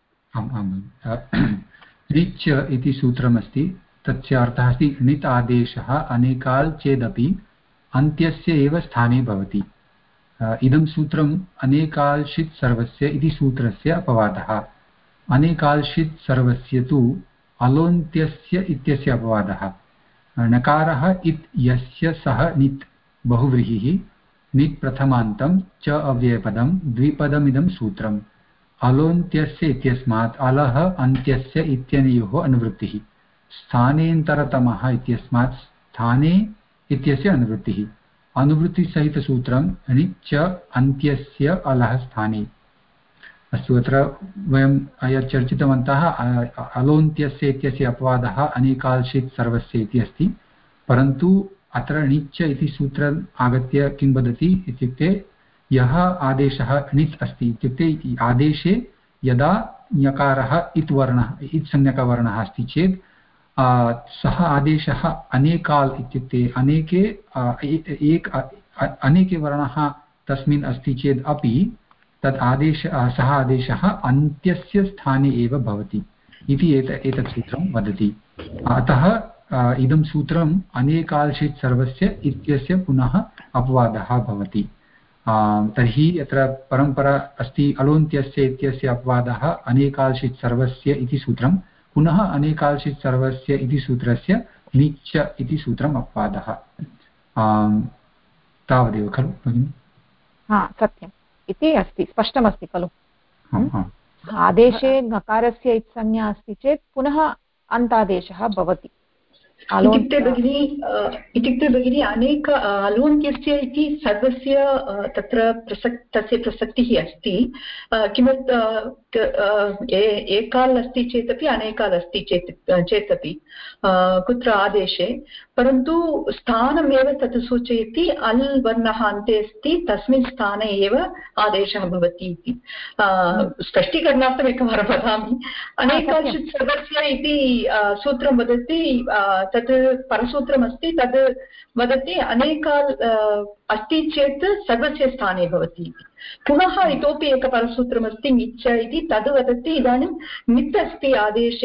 [SPEAKER 13] निच् इति सूत्रमस्ति, तस्य अर्थः अस्ति नित् आदेशः अनेकाल् चेदपि अन्त्यस्य एव स्थाने भवति। इदं सूत्रम् अनेकाल्षित् सर्वस्य इति सूत्रस्य अपवादः। अनेकाल्षित् सर्वस्य तु अलोन्त्यस्य इत्यस्य अपवादः। नकारः इत् यस्य सः नित् बहुव्रीहिः, नित् प्रथमान्तं च अव्ययपदं द्विपदमिदं सूत्रम्। अलोन्त्यस्य इत्यस्मात् अलः अन्त्यस्य इत्यनयोः अनुवृत्तिः, स्थानेन्तरतमः इत्यस्मात् स्थाने इत्यस्य अनुवृत्तिः। अनुवृत्तिसहितसूत्रं निच्च अन्त्यस्य अलः स्थाने। अस्तु, अत्र वयं यत् चर्चितवन्तः अलोन्त्यस्य इत्यस्य अपवादः अनेकाल्षित् सर्वस्य इति अस्ति, परन्तु अत्र निच्च इति सूत्रम् आगत्य किं वदति इत्युक्ते यः आदेशः निच् अस्ति, इत्युक्ते आदेशे यदा ञकारः इत्संज्ञकवर्णः अस्ति चेत् सः आदेशः अनेकाल् इत्युक्ते अनेके वर्णाः तस्मिन् अस्ति चेत् अपि तत् सः आदेशः अन्त्यस्य स्थाने एव भवति इति एतत् सूत्रं वदति। अतः इदं सूत्रम् अनेकाल्शित् सर्वस्य इत्यस्य पुनः अपवादः भवति। तर्हि यत्र परम्परा अस्ति अलोन्त्यस्य इत्यस्य अपवादः अनेकाल्शित् सर्वस्य इति सूत्रं, पुनः अनेकाल्शित् सर्वस्य इति सूत्रस्य निच्च इति सूत्रम् अपवादः। तावदेव खलु भगिनि?
[SPEAKER 1] सत्यम् इति अस्ति, स्पष्टमस्ति खलु। आदेशे नकारस्य इत्संज्ञा अस्ति चेत् पुनः अन्तादेशः भवति।
[SPEAKER 8] इत्युक्ते भगिनी अनेक अलोन्त्यस्य इति सर्वस्य तत्र तस्य प्रसक्तिः अस्ति। एकाल् अस्ति चेदपि अनेकाल् अस्ति चेदपि कुत्र आदेशे, परन्तु स्थानमेव तत् सूचयति अल् वर्णः अन्ते अस्ति तस्मिन् स्थाने एव आदेशः भवति इति। स्पष्टीकरणार्थम् एकवारं वदामि। अनेकांशित् सर्वस्य इति सूत्रं वदति, तत् परसूत्रमस्ति, तद् वदति अनेकाल् अस्ति चेत् सर्वस्य स्थाने भवति इति। पुनः इतोपि एकपरसूत्रमस्ति निच्च इति, तद् वदति इदानीं नित् अस्ति आदेशे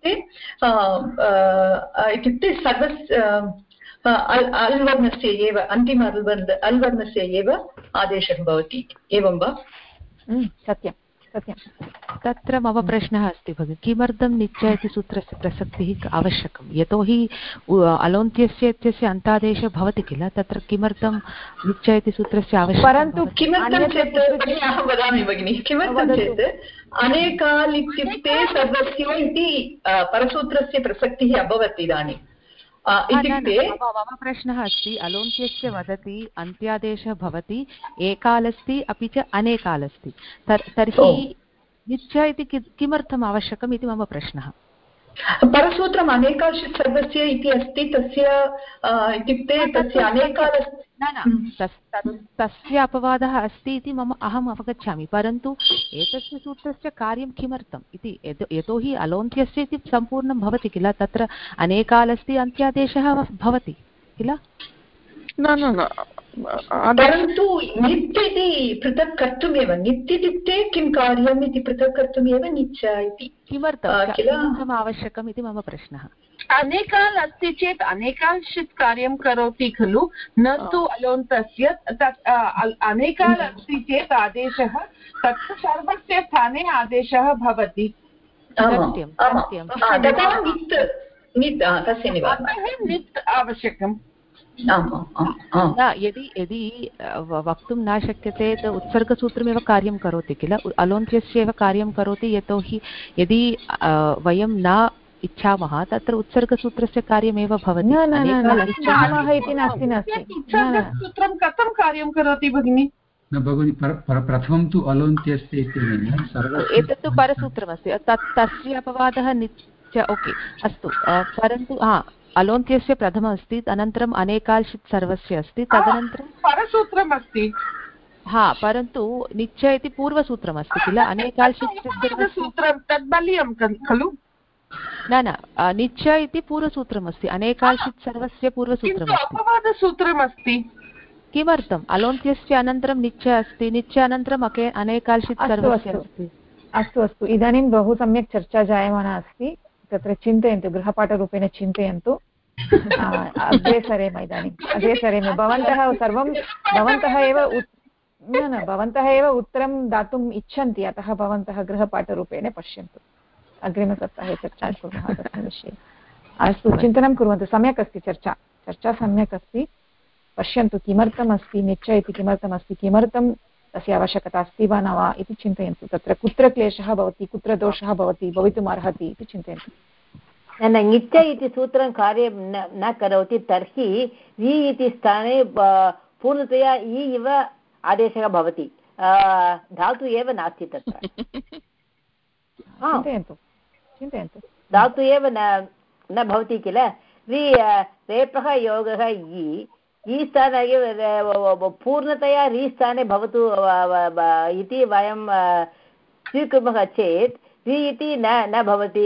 [SPEAKER 8] इत्युक्ते सर्वस्य अल्वर्णस्य एव अन्तिम अल्वर्णस्य एव आदेशः भवति। एवं वा?
[SPEAKER 1] सत्यं सत्यं।
[SPEAKER 6] तत्र मम प्रश्नः अस्ति भगिनि, किमर्थं निच्च इति सूत्रस्य प्रसक्तिः आवश्यकं? यतोहि अलोन्त्यस्य इत्यस्य अन्तादेशः भवति किल, तत्र किमर्थं निच्च इति सूत्रस्य आवश्यकं?
[SPEAKER 8] परन्तु किमर्थं चेत् अहं वदामि भगिनि, किमर्थं चेत् अनेकाल् इत्युक्ते सर्वस्य इति परसूत्रस्य प्रसक्तिः अभवत् इदानीं।
[SPEAKER 6] मम प्रश्नः अस्ति, अलोन्त्यस्य वदति अन्त्यादेशः भवति, एकाल् अस्ति अपि च अनेकाल् अस्ति, तर्हि निच्च इति किमर्थम् आवश्यकम् इति मम प्रश्नः।
[SPEAKER 8] परसूत्रम् अनेकाल्शित् सर्वस्य इति अस्ति, तस्य इत्युक्ते तस्य अनेकाल्
[SPEAKER 6] तस्य अपवादः अस्ति इति अहम् अवगच्छामि, परन्तु एतस्य सूत्रस्य कार्यं किमर्थम् इति, यतोहि अलोन्त्यस्य इति सम्पूर्णं भवति किल, तत्र अनेकाल् अस्ति अन्त्यादेशः भवति किल।
[SPEAKER 8] न परन्तु नित् इति पृथक् कर्तुमेव, नित् इत्युक्ते किं कार्यम् इति पृथक् कर्तुमेव निच्च इति।
[SPEAKER 6] किमर्थम् आवश्यकम् इति मम प्रश्नः।
[SPEAKER 3] अनेकाल् अस्ति चेत् अनेकांशित् कार्यं करोति खलु, न तु अलोन्तस्य। अनेकाल् अस्ति चेत् आदेशः तत्र सर्वस्य स्थाने आदेशः भवति। नित् आवश्यकम्।
[SPEAKER 6] यदि वक्तुं न शक्यते तु उत्सर्गसूत्रमेव कार्यं करोति किल, अलोन्त्यस्य एव कार्यं करोति, यतोहि यदि वयं न इच्छामः तत्र उत्सर्गसूत्रस्य कार्यमेव भवति।
[SPEAKER 3] उत्सर्गसूत्रं कथं कार्यं करोति भगिनि?
[SPEAKER 13] न भगिनि, प्रथमं तु अलोन्त्यस्य
[SPEAKER 6] एतत्तु परसूत्रमस्ति, तस्य अपवादः निच्च। ओके, अस्तु, परन्तु अलोन्त्यस्य प्रथममस्ति, अनन्तरम् अनेकाल्शित् सर्वस्य अस्ति, तदनन्तरं
[SPEAKER 3] परसूत्रमस्ति।
[SPEAKER 6] परन्तु निच्च इति पूर्वसूत्रमस्ति किल, अनेकाल्शित्
[SPEAKER 3] सूत्रं तद् बलीयं खलु।
[SPEAKER 6] न निच्च इति पूर्वसूत्रमस्ति, अनेकाल्शित् सर्वस्य पूर्वसूत्रमस्ति,
[SPEAKER 3] अपवादसूत्रमस्ति।
[SPEAKER 6] किमर्थम्? अलोन्त्यस्य अनन्तरं निच्च अस्ति, निच्च अनन्तरम् अनेकाल्शित् सर्वस्य अस्ति।
[SPEAKER 1] अस्तु, इदानीं बहु सम्यक् चर्चा जायमाना अस्ति, तत्र चिन्तयन्तु, गृहपाठरूपेण चिन्तयन्तु। अग्रे सरेम, अग्रे सरेम। भवन्तः एव उत्तरं दातुम् इच्छन्ति, अतः भवन्तः गृहपाठरूपेण पश्यन्तु। अग्रिमसप्ताहे चर्चां कुर्मः तस्मिन् विषये। अस्तु, चिन्तनं कुर्वन्तु। सम्यक् अस्ति चर्चा सम्यक् अस्ति। पश्यन्तु किमर्थम् अस्ति निश्चय इति, किमर्थम् अस्ति, किमर्थं तस्य आवश्यकता अस्ति वा न वा इति चिन्तयन्तु। तत्र कुत्र क्लेशः भवति, कुत्र दोषः भवति, भवितुम् अर्हति इति चिन्तयन्तु।
[SPEAKER 7] निच्च इति सूत्रं कार्यं न करोति, तर्हि इ इति स्थाने पूर्णतया इ इव आदेशः भवति, धातु एव नास्ति तत्र।
[SPEAKER 1] चिन्तयन्तु,
[SPEAKER 7] धातु एव न भवति किल। रेपः योगः इ स्थाने पूर्णतया रि स्थाने भवतु इति वयं स्वीकुर्मः चेत् वि इति न भवति,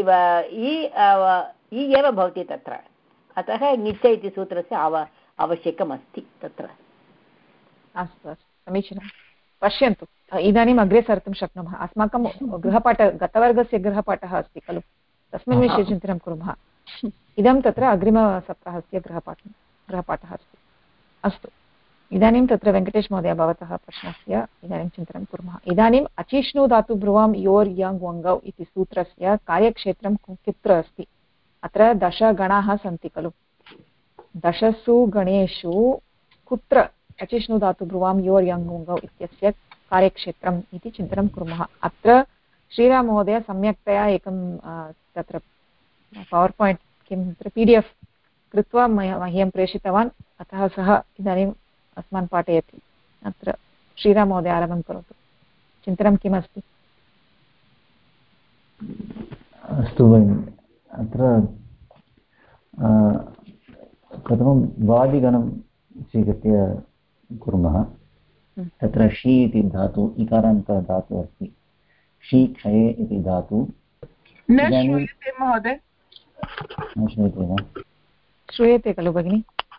[SPEAKER 7] इ एव भवति तत्र। अतः ङिच्च इति सूत्रस्य आवश्यकम् अस्ति तत्र।
[SPEAKER 1] अस्तु अस्तु, समीचीनं। पश्यन्तु, इदानीम् अग्रे सर्तुं शक्नुमः। अस्माकं गृहपाठः, गतवर्गस्य गृहपाठः अस्ति खलु, तस्मिन् विषये चिन्तनं कुर्मः। इदं तत्र अग्रिमसप्ताहस्य गृहपाठः अस्ति। अस्तु, इदानीं तत्र वेङ्कटेशमहोदय भवतः प्रश्नस्य इदानीं चिन्तनं कुर्मः। इदानीम् अचिष्णु धातु ब्रुवां योर् यङ् वङ्गौ इति सूत्रस्य कार्यक्षेत्रं कुत्र अस्ति? अत्र 10 गणाः सन्ति खलु, 10 गणेषु कुत्र अचिष्णु धातु ब्रुवां योर् यङ् वङ्गौ इत्यस्य कार्यक्षेत्रम् इति चिन्तनं कुर्मः। अत्र श्रीराममहोदय सम्यक्तया एकं तत्र पवर् पायिण्ट् तत्र PDF कृत्वा मह्यं प्रेषितवान्, अतः सः इदानीम् अस्मान् पाठयति। अत्र श्रीराममहोदय आरम्भं करोतु, चिन्तनं किमस्ति?
[SPEAKER 14] अस्तु भगिनि, अत्र प्रथमं वादिगणं स्वीकृत्य कुर्मः। तत्र षि इति धातु इकारान्तः धातुः अस्ति। षि क्षये इति धातु।
[SPEAKER 3] न श्रूयते महोदय।
[SPEAKER 14] न श्रूयते वा?
[SPEAKER 1] श्रूयते खलु भगिनि?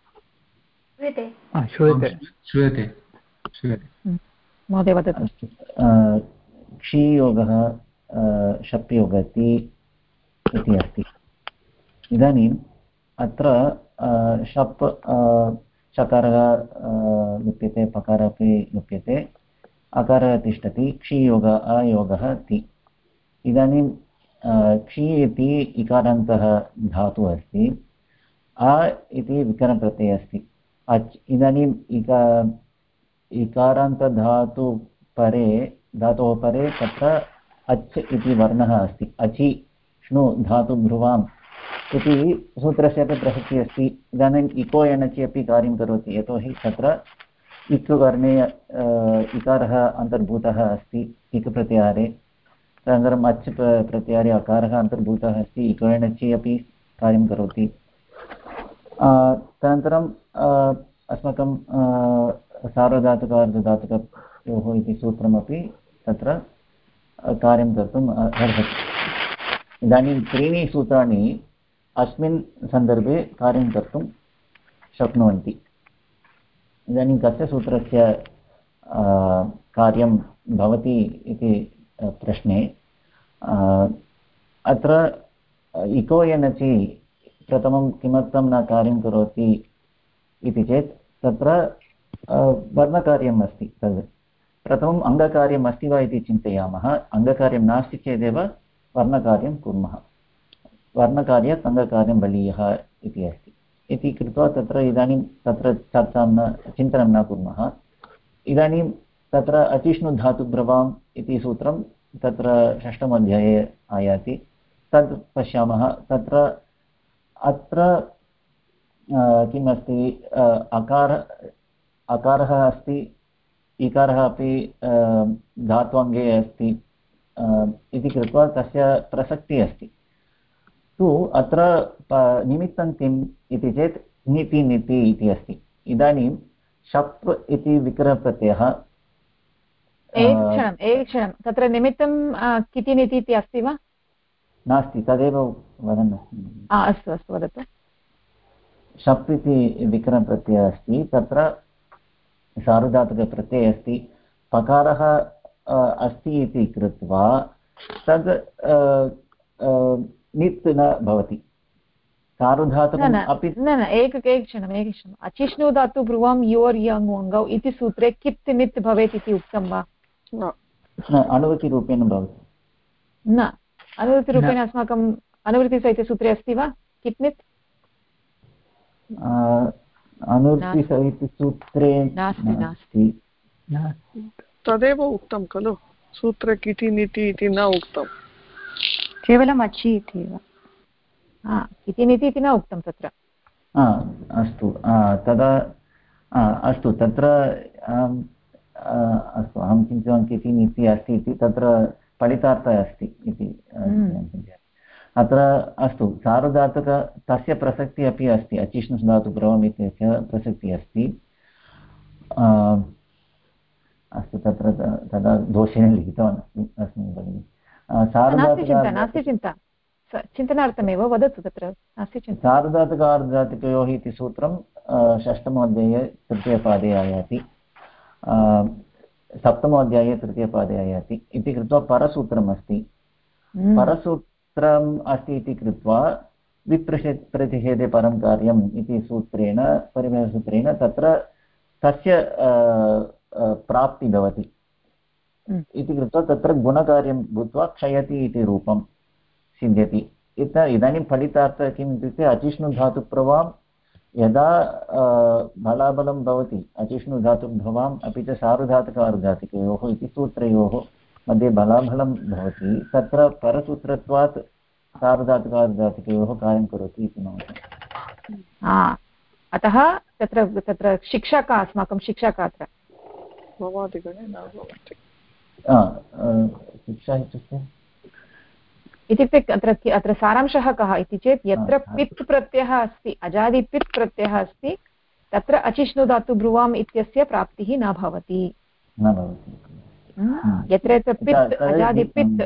[SPEAKER 13] श्रूयते
[SPEAKER 1] महोदय वदतु।
[SPEAKER 14] क्षीयोगः शप्योगः इति अस्ति। इदानीम् अत्र शप् चकारः लुप्यते, पकारः अपि लुप्यते, अकारः तिष्ठति, क्षीयोगः अयोगः ति। इदानीं क्षी इति इकारान्तः धातुः अस्ति, अ इति विकरणप्रत्ययः अस्ति। अच्, इदानीम् इकारान्तधातुः धातोः परे तत्र अच् इति वर्णः अस्ति। अचि श्नु धातु ब्रुवाम् इति सूत्रस्य अपि प्रसक्तिः अस्ति। इदानीम् इको एणचि अपि कार्यं करोति, यतोहि तत्र इक् वर्णे इकारः अन्तर्भूतः अस्ति इक् प्रत्याहारे, तदनन्तरम् अच् प्रत्याहारे अकारः अन्तर्भूतः अस्ति, इको एणचि अपि कार्यं करोति। तदनन्तरम् अस्माकं सार्वधातुकार्धधातुकयोः इति सूत्रमपि तत्र कार्यं कर्तुम् अर्हति। इदानीं त्रीणि सूत्राणि अस्मिन् सन्दर्भे कार्यं कर्तुं शक्नुवन्ति। इदानीं कस्य सूत्रस्य कार्यं भवति इति प्रश्ने अत्र इको एनचि प्रथमं किमर्थं न कार्यं करोति इति चेत् तत्र वर्णकार्यम् अस्ति। तद् प्रथमम् अङ्गकार्यम् अस्ति वा इति चिन्तयामः। अङ्गकार्यं नास्ति चेदेव वर्णकार्यं कुर्मः। वर्णकार्यात् अङ्गकार्यं बलीयः इति अस्ति इति कृत्वा तत्र इदानीं तत्र चिन्तनं न कुर्मः। इदानीं तत्र अचिष्णुधातुब्रवाम् इति सूत्रं तत्र 6 अध्याये आयाति, तद् पश्यामः। तत्र अत्र किम् अस्ति, अकारः अस्ति, इकारः अपि धात्वङ्गे अस्ति इति कृत्वा तस्य प्रसक्तिः अस्ति। तु अत्र निमित्तं किम् इति चेत् नीति नीति इति अस्ति। इदानीं शप् इति विकरणप्रत्ययः।
[SPEAKER 1] एकक्षणं, तत्र निमित्तं किति नीति इति अस्ति वा?
[SPEAKER 14] नास्ति, तदेव वदन् अस्मि।
[SPEAKER 1] अस्तु अस्तु, वदतु।
[SPEAKER 14] शप् इति विकरणप्रत्ययः अस्ति, तत्र सार्वधातुकप्रत्ययः अस्ति, पकारः अस्ति इति कृत्वा तद् नित् न भवति। सार्वधातुकम् अपि
[SPEAKER 1] न एकक्षणम्। अचिष्णु धातु ब्रुवां योर् यङ् वङ्गौ इति सूत्रे कित् नित् भवेत् इति उक्तं वा?
[SPEAKER 14] न, अनुवृत्तिरूपेण भवति।
[SPEAKER 1] न, अनुवृत्तिरूपेण अस्माकं अनुवृत्तिसाहित्यसूत्रे अस्ति वा कित् नित्?
[SPEAKER 14] अनुवृत्तिसाहित्यसूत्रे नास्ति।
[SPEAKER 11] तदेव उक्तं खलु, सूत्रे किति नीति इति न उक्तं,
[SPEAKER 2] केवलम् अचि इति एव।
[SPEAKER 1] किति नीति इति न उक्तं तत्र।
[SPEAKER 14] अस्तु, तदा अस्तु, तत्र अस्तु, अहं चिन्तितवान् किति नीति अस्ति इति, तत्र फलितार्थः अस्ति इति। अत्र अस्तु, सार्वधातुक तस्य प्रसक्तिः अपि अस्ति, अचिष्णुधातुब्रवम् इत्यस्य प्रसक्तिः अस्ति। अस्तु तत्र तदा दोषेण लिखितवान् अस्मि भगिनि
[SPEAKER 1] नास्ति चिन्ता चिन्तनार्थमेव वदतु तत्र नास्ति चिन्ता
[SPEAKER 14] सार्वधातुकार्धधातुकयोः इति सूत्रं षष्ठमोऽध्याये तृतीयपादे आयाति सप्तमोऽध्याये तृतीयपादे आयाति इति कृत्वा परसूत्रम् अस्ति परसूत्रम् अस्ति इति कृत्वा विप्रतिषेधे परं कार्यम् इति सूत्रेण परिमेयसूत्रेण तत्र तस्य प्राप्ति भवति इति कृत्वा तत्र गुणकार्यं भूत्वा क्षयति इति रूपं सिद्ध्यति इदानीं फलितार्थः किम् इत्युक्ते अचिष्णुधातुप्रवां यदा बलाबलं भवति अचिष्णुधातुभवाम् अपि च सार्वधातुकार्धधातुकयोः इति सूत्रयोः मध्ये बलाबलं भवति तत्र परसूत्रत्वात् सार्वधातुकार्धधातुकयोः कार्यं करोति इति मम
[SPEAKER 1] अतः तत्र शिक्षा का अस्माकं शिक्षा का अत्र
[SPEAKER 14] शिक्षा
[SPEAKER 1] इत्युक्ते अत्र सारांशः कः इति चेत् यत्र पित् प्रत्ययः अस्ति अजादि पित् प्रत्ययः अस्ति तत्र अचिष्णुधातु ब्रुवाम् इत्यस्य प्राप्तिः न भवति यत्र यत्र पित् अजादि पित्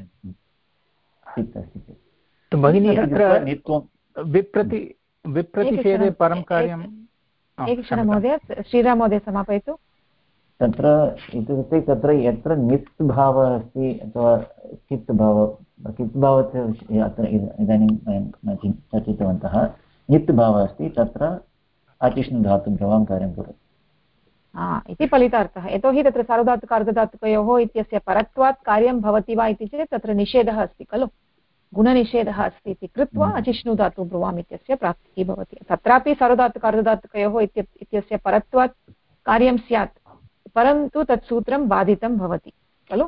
[SPEAKER 5] भगिनी अत्र विप्रतिषेधे परं कार्यम्
[SPEAKER 1] एकक्षणं महोदय श्रीराम महोदय समापयतु
[SPEAKER 14] तत्र इत्युक्ते तत्र यत्र नित् भावः अस्ति अथवा कित् भावस्य अत्र इदानीं वयं चर्चितवन्तः नित् भावः अस्ति तत्र अचिष्णुधातुभ्रवां कार्यं करोति
[SPEAKER 1] इति फलितार्थः यतोहि तत्र सार्वधातुकार्धधातुकयोः इत्यस्य परत्वात् कार्यं भवति वा इति चेत् तत्र निषेधः अस्ति खलु गुणनिषेधः अस्ति इति कृत्वा अचिष्णुधातु ब्रुवाम् इत्यस्य प्राप्तिः भवति तत्रापि सार्वधातुकार्धधातुकयोः इत्यस्य परत्वात् कार्यं स्यात् परन्तु तत् सूत्रं बाधितं भवति खलु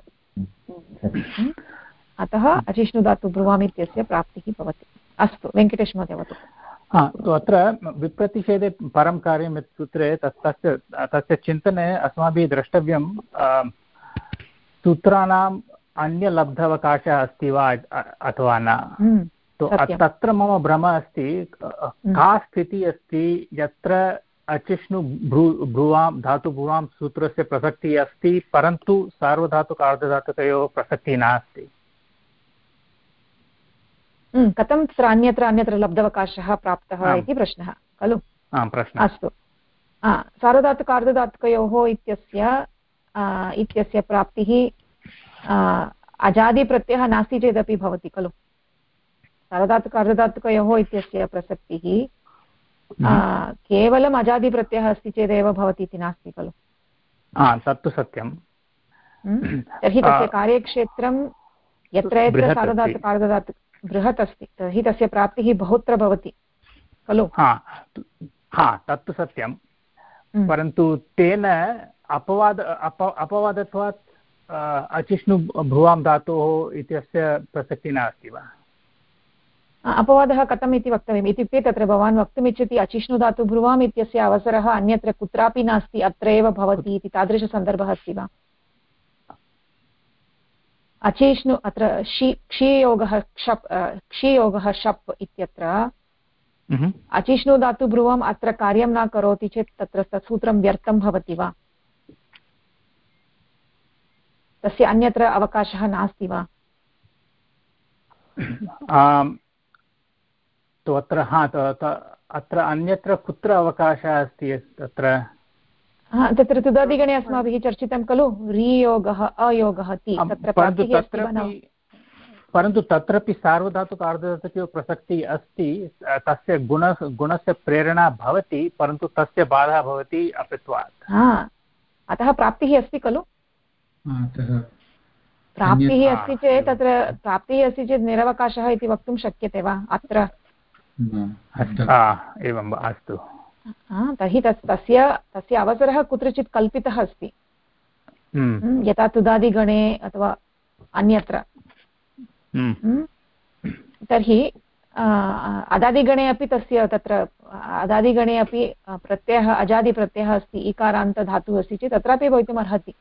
[SPEAKER 1] अतः अचिष्णुधातु ब्रुवाम् इत्यस्य प्राप्तिः भवति अस्तु वेङ्कटेश महोदय वदतु
[SPEAKER 5] अत्र विप्रतिषेधे परं कार्यम् इति सूत्रे तस्य चिन्तने अस्माभिः द्रष्टव्यं सूत्राणाम् अन्यलब्धावकाशः अस्ति वा अथवा न तत्र मम भ्रमः अस्ति का स्थितिः अस्ति यत्र अचिष्णु भ्रुवां धातुभ्रुवां सूत्रस्य प्रसक्तिः अस्ति परन्तु सार्वधातुकार्धधातुकयोः प्रसक्तिः नास्ति
[SPEAKER 1] कथं तत्र अन्यत्र लब्धावकाशः प्राप्तः इति प्रश्नः खलु अस्तु सार्वधातुकार्धधातुकयोः इत्यस्य प्राप्तिः अजादिप्रत्ययः नास्ति चेदपि भवति खलु सार्वधातुकार्धधातुकयोः इत्यस्य प्रसक्तिः केवलम् अजादिप्रत्ययः अस्ति चेदेव भवति इति नास्ति खलु
[SPEAKER 5] तत्तु सत्यं
[SPEAKER 1] तर्हि तस्य कार्यक्षेत्रं यत्र यत्र सार्वधातुकार्धधातु बृहत् अस्ति तर्हि तस्य प्राप्तिः बहुत्र भवति खलु
[SPEAKER 5] तत्तु सत्यं परन्तु तेन अपवादत्वात् अचिष्णु भ्रुवां धातोः इत्यस्य प्रसक्तिः नास्ति वा
[SPEAKER 1] अपवादः कथम् इति वक्तव्यम् इत्युक्ते तत्र भवान् वक्तुमिच्छति अचिष्णुधातु ब्रुवाम् इत्यस्य अवसरः अन्यत्र कुत्रापि नास्ति अत्र एव भवति इति तादृशसन्दर्भः अस्ति वा अचिष्णु अत्र क्षीयोगः शप् इत्यत्र अचिष्णुधातु ब्रुवाम् अत्र कार्यं न करोति चेत् तत्र तत्सूत्रं व्यर्थं भवति वा तस्य अन्यत्र अवकाशः नास्ति वा
[SPEAKER 5] अत्र अन्यत्र कुत्र अवकाशः अस्ति
[SPEAKER 1] तत्र तुदादिगणे अस्माभिः चर्चितं खलु रीयोगः अयोगः ति तत्र प्राप्तिः अस्ति वा न
[SPEAKER 5] परन्तु तत्रापि सार्वधातुकार्धधातुकयोः प्रसक्तिः अस्ति तस्य गुणस्य प्रेरणा भवति परन्तु तस्य बाधः भवति अपित्वात्
[SPEAKER 1] अतः प्राप्तिः अस्ति खलु प्राप्तिः अस्ति चेत् तत्र प्राप्तिः अस्ति चेत् निरवकाशः इति वक्तुं शक्यते वा अत्र
[SPEAKER 5] एवं अस्तु
[SPEAKER 1] तर्हि तस्य अवसरः कुत्रचित् कल्पितः अस्ति यथा तुदादिगणे अथवा अन्यत्र तर्हि अदादिगणे अपि तत्र अदादिगणे अपि प्रत्ययः अजादिप्रत्ययः अस्ति इकारान्तधातुः अस्ति चेत् तत्रापि भवितुम् अर्हति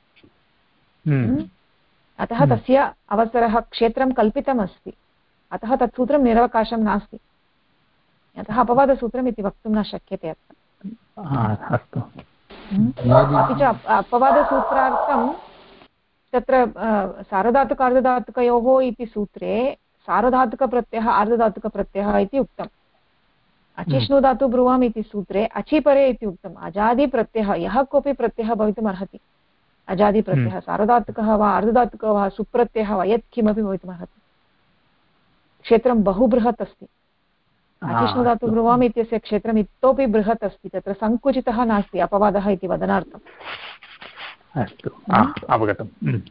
[SPEAKER 1] अतः तस्य अवसरः क्षेत्रं कल्पितमस्ति अतः तत् सूत्रं निरवकाशं नास्ति अतः अपवादसूत्रम् इति वक्तुं न शक्यते अत्र
[SPEAKER 5] अस्तु
[SPEAKER 1] अपि च अपवादसूत्रार्थं तत्र सार्वधातुकार्धधातुकयोः इति सूत्रे सार्वधातुकप्रत्ययः आर्धधातुकप्रत्ययः इति उक्तम्। अचिष्णुधातु ब्रुवाम् इति सूत्रे अचिपरे इति उक्तम्। अजादिप्रत्ययः यः कोऽपि प्रत्ययः भवितुम् अर्हति। अजादिप्रत्ययः सार्वधातुकः वा आर्धधातुकः वा सुप्रत्ययः वा यत्किमपि भवितुम् अर्हति। क्षेत्रं बहु बृहत् अस्ति। अचिष्णुधातु ब्रुवाम् इत्यस्य क्षेत्रम् इतोपि बृहत् अस्ति। तत्र सङ्कुचितः नास्ति अपवादः इति वदनार्थम्।
[SPEAKER 5] अस्तु अवगतम्।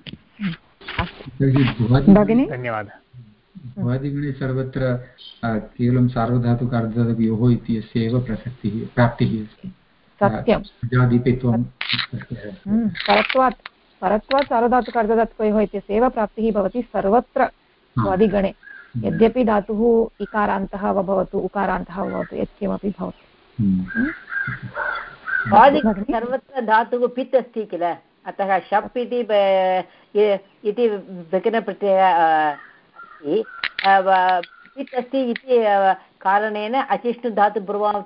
[SPEAKER 5] धन्यवादः।
[SPEAKER 13] भवादिगणे सर्वत्र केवलं सार्वधातुक अर्धधातुकयोः इत्यस्य एव प्रसक्तिः प्राप्तिः अस्ति।
[SPEAKER 1] सत्यं
[SPEAKER 13] जादिपित्वं
[SPEAKER 1] परत्वात् सार्वधातुक अर्धधातुकयोः इत्यस्य एव प्राप्तिः भवति सर्वत्र भवादिगणे। यद्यपि धातुः इकारान्तः वा भवतु उकारान्तः वा भवतु यत्किमपि भवतु।
[SPEAKER 7] सर्वत्र धातुः पित् अस्ति किल, अतः शप् इति विकरणप्रत्ययः अस्ति, पित् अस्ति इति कारणेन अचिष्णुधातु ब्रुवां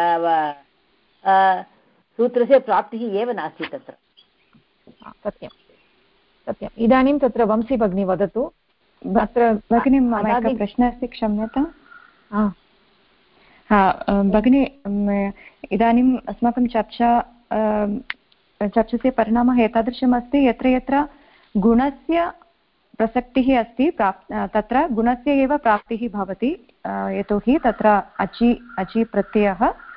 [SPEAKER 7] सूत्रस्य प्राप्तिः एव नास्ति तत्र।
[SPEAKER 1] सत्यं सत्यम्। इदानीं तत्र वंशी भगिनी वदतु। अत्र
[SPEAKER 2] भगिनी मम एकः प्रश्नः अस्ति, क्षम्यतां। भगिनी इदानीम् अस्माकं चर्चस्य परिणामः एतादृशम् अस्ति यत्र यत्र गुणस्य प्रसक्तिः अस्ति तत्र गुणस्य एव प्राप्तिः भवति, यतोहि तत्र अचि प्रत्ययः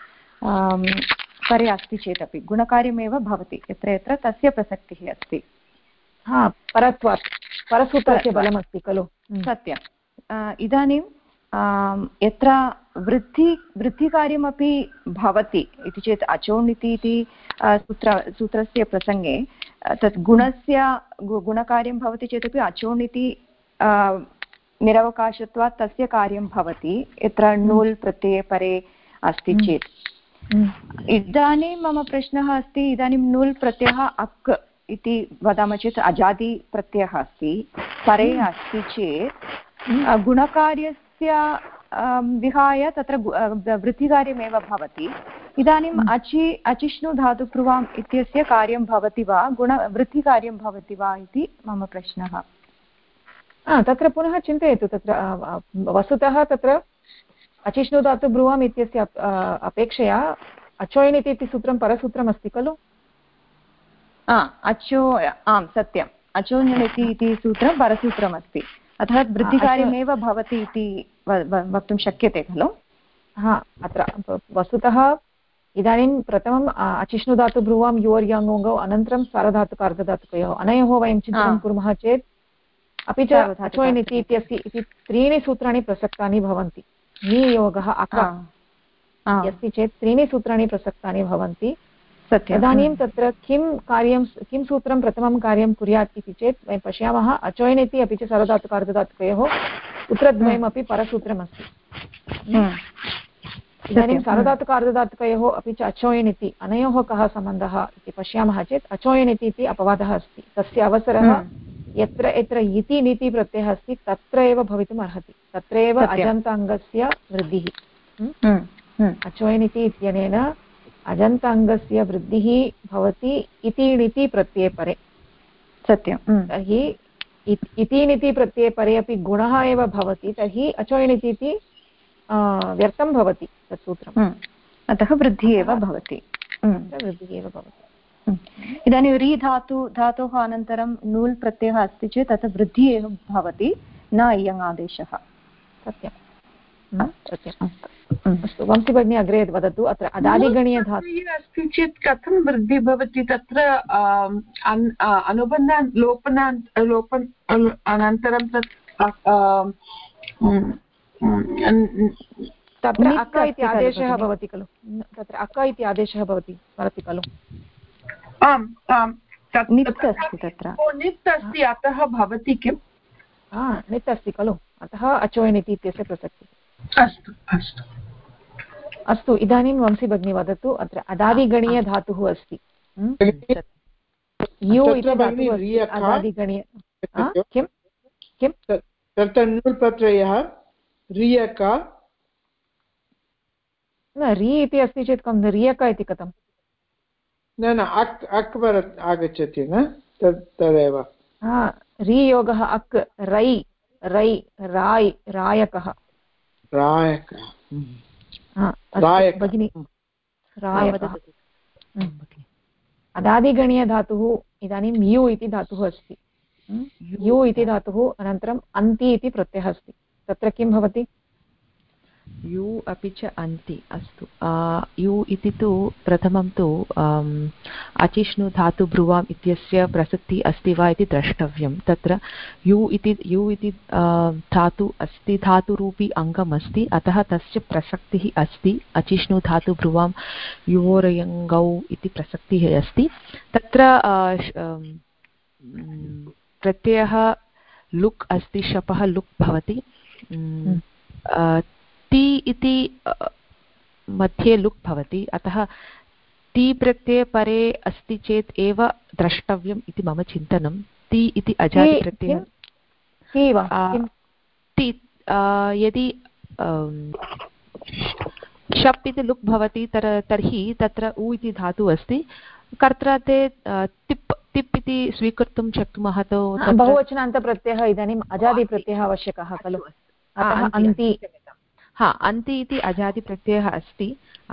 [SPEAKER 2] परे अस्ति चेदपि गुणकार्यमेव भवति यत्र यत्र तस्य प्रसक्तिः अस्ति।
[SPEAKER 1] परत्वात् परसूत्रस्य बलमस्ति खलु।
[SPEAKER 2] सत्यम्। इदानीं यत्र वृद्धिकार्यमपि भवति इति चेत् अचोणिति इति सूत्रस्य प्रसङ्गे तत् गुणकार्यं भवति चेदपि अचोणिति निरवकाशत्वात् तस्य कार्यं भवति यत्र नूल् प्रत्यये परे अस्ति चेत्। इदानीं मम प्रश्नः अस्ति, इदानीं नूल् प्रत्ययः अक् इति वदामः चेत् अजादि प्रत्ययः अस्ति, परे अस्ति चेत् गुणकार्यस्य विहाय तत्र वृद्धिकार्यमेव भवति। इदानीम् अचिष्णुधातुप्रुवाम् इत्यस्य कार्यं भवति वा वृद्धिकार्यं भवति वा इति मम प्रश्नः।
[SPEAKER 1] तत्र पुनः चिन्तयतु। तत्र वस्तुतः तत्र अचिष्णुधातुब्रुवाम् इत्यस्य अपेक्षया अचोयिनिति इति सूत्रं परसूत्रम् अस्ति खलु।
[SPEAKER 2] आं सत्यम्, अचोञ्यनिति इति सूत्रं परसूत्रमस्ति, अतः वृद्धिकार्यमेव भवति इति वक्तुं शक्यते खलु।
[SPEAKER 1] अत्र वस्तुतः इदानीं प्रथमम् अचिष्णुधातुब्रुवां योर्याङोङ्गौ अनन्तरं सार्वधातुकार्धधातुकयोः अनयोः वयं चिन्तनं कुर्मः चेत् अपि च अचोयिनिति इत्यस्य इति त्रीणि सूत्राणि प्रसक्तानि भवन्ति। नियोगः अक अस्ति चेत् त्रीणि सूत्राणि प्रसक्तानि भवन्ति। तदानीं तत्र किं सूत्रं प्रथमं कार्यं कुर्यात् इति चेत् वयं पश्यामः अचोयिनिति अपि च सार्वधातुकार्धधातुकयोः सूत्रद्वयमपि परसूत्रमस्ति। इदानीं सार्वधातुकार्धधातुकयोः अपि च अचोयिनिति अनयोः कः सम्बन्धः इति पश्यामः चेत् अचोयिनिति इति अपवादः अस्ति। तस्य अवसरः यत्र यत्र इति नीति प्रत्ययः अस्ति तत्र एव भवितुम् अर्हति, तत्र एव अजन्ताङ्गस्य वृद्धिः। अचोयिनिति इत्यनेन अजन्ताङ्गस्य वृद्धिः भवति इति णिति प्रत्यये परे।
[SPEAKER 2] सत्यं।
[SPEAKER 1] तर्हि इति णिति प्रत्यये परे अपि गुणः एव भवति, तर्हि अचोयिनिति इति व्यर्थं भवति तत् सूत्रम्।
[SPEAKER 2] अतः वृद्धिः एव भवति।
[SPEAKER 1] वृद्धिः एव भवति।
[SPEAKER 2] इदानीं री धातोः अनन्तरं नूल् प्रत्ययः अस्ति चेत् तत् वृद्धिः एव भवति, न इयङ् आदेशः।
[SPEAKER 1] सत्यं सत्यम्। अस्तु वंशी भगिनी अग्रे वदतु। अत्र अदादिगणीयधातुः
[SPEAKER 3] अस्ति चेत् कथं वृद्धिः भवति? तत्र अनन्तरं
[SPEAKER 1] तत्र अक इति आदेशः भवति खलु। तत्र अक इति आदेशः भवति, स्मरति खलु।
[SPEAKER 3] आम् आम्, नित् अस्ति अतः भवति किम्?
[SPEAKER 1] नित् अस्ति खलु, अतः अचोयिनिति इत्यस्य प्रसक्तिः।
[SPEAKER 3] अस्तु अस्तु
[SPEAKER 1] अस्तु। इदानीं वंशी भगिनी वदतु। अत्र अदादिगणीयधातुः अस्ति। यु इति धातुः अस्ति अदादिगणीय। किं किं
[SPEAKER 15] तत्र नूल् प्रत्ययः रियक
[SPEAKER 1] न रि इति अस्ति चेत् कं रियक इति कथं?
[SPEAKER 15] न अक् अक् आगच्छति न तदेव।
[SPEAKER 1] रीयोगः अक् रै रै राय् रायकः भगिनी रायकः अदादिगणीयधातुः इदानीं यु इति धातुः अस्ति यु इति धातुः अनन्तरम् अन्ति इति प्रत्ययः अस्ति तत्र किं भवति
[SPEAKER 6] यु अपि च अन्ति अस्तु यु इति तु प्रथमं तु अचिष्णु धातु ब्रुवाम् इत्यस्य प्रसक्तिः अस्ति वा इति द्रष्टव्यं तत्र यु इति धातु अस्ति धातुरूपी अङ्गम् अस्ति अतः तस्य प्रसक्तिः अस्ति अचिष्णु धातु ब्रुवां युवोरयङ्गौ इति प्रसक्तिः अस्ति तत्र प्रत्ययः लुक् अस्ति शपः लुक् भवति ति इति मध्ये लुक् भवति अतः ति प्रत्यये परे अस्ति चेत् एव द्रष्टव्यम् इति मम चिन्तनं ति इति अजादिप्रत्ययः यदि शप् इति लुक् भवति तर्हि तत्र उ इति धातुः अस्ति कर्त्राते तिप् इति स्वीकर्तुं शक्नुमः
[SPEAKER 1] बहुवचनान्तप्रत्ययः इदानीम् अजादिप्रत्ययः आवश्यकः खलु अतः अन्ति
[SPEAKER 6] अन्ति इति अजादिप्रत्ययः अस्ति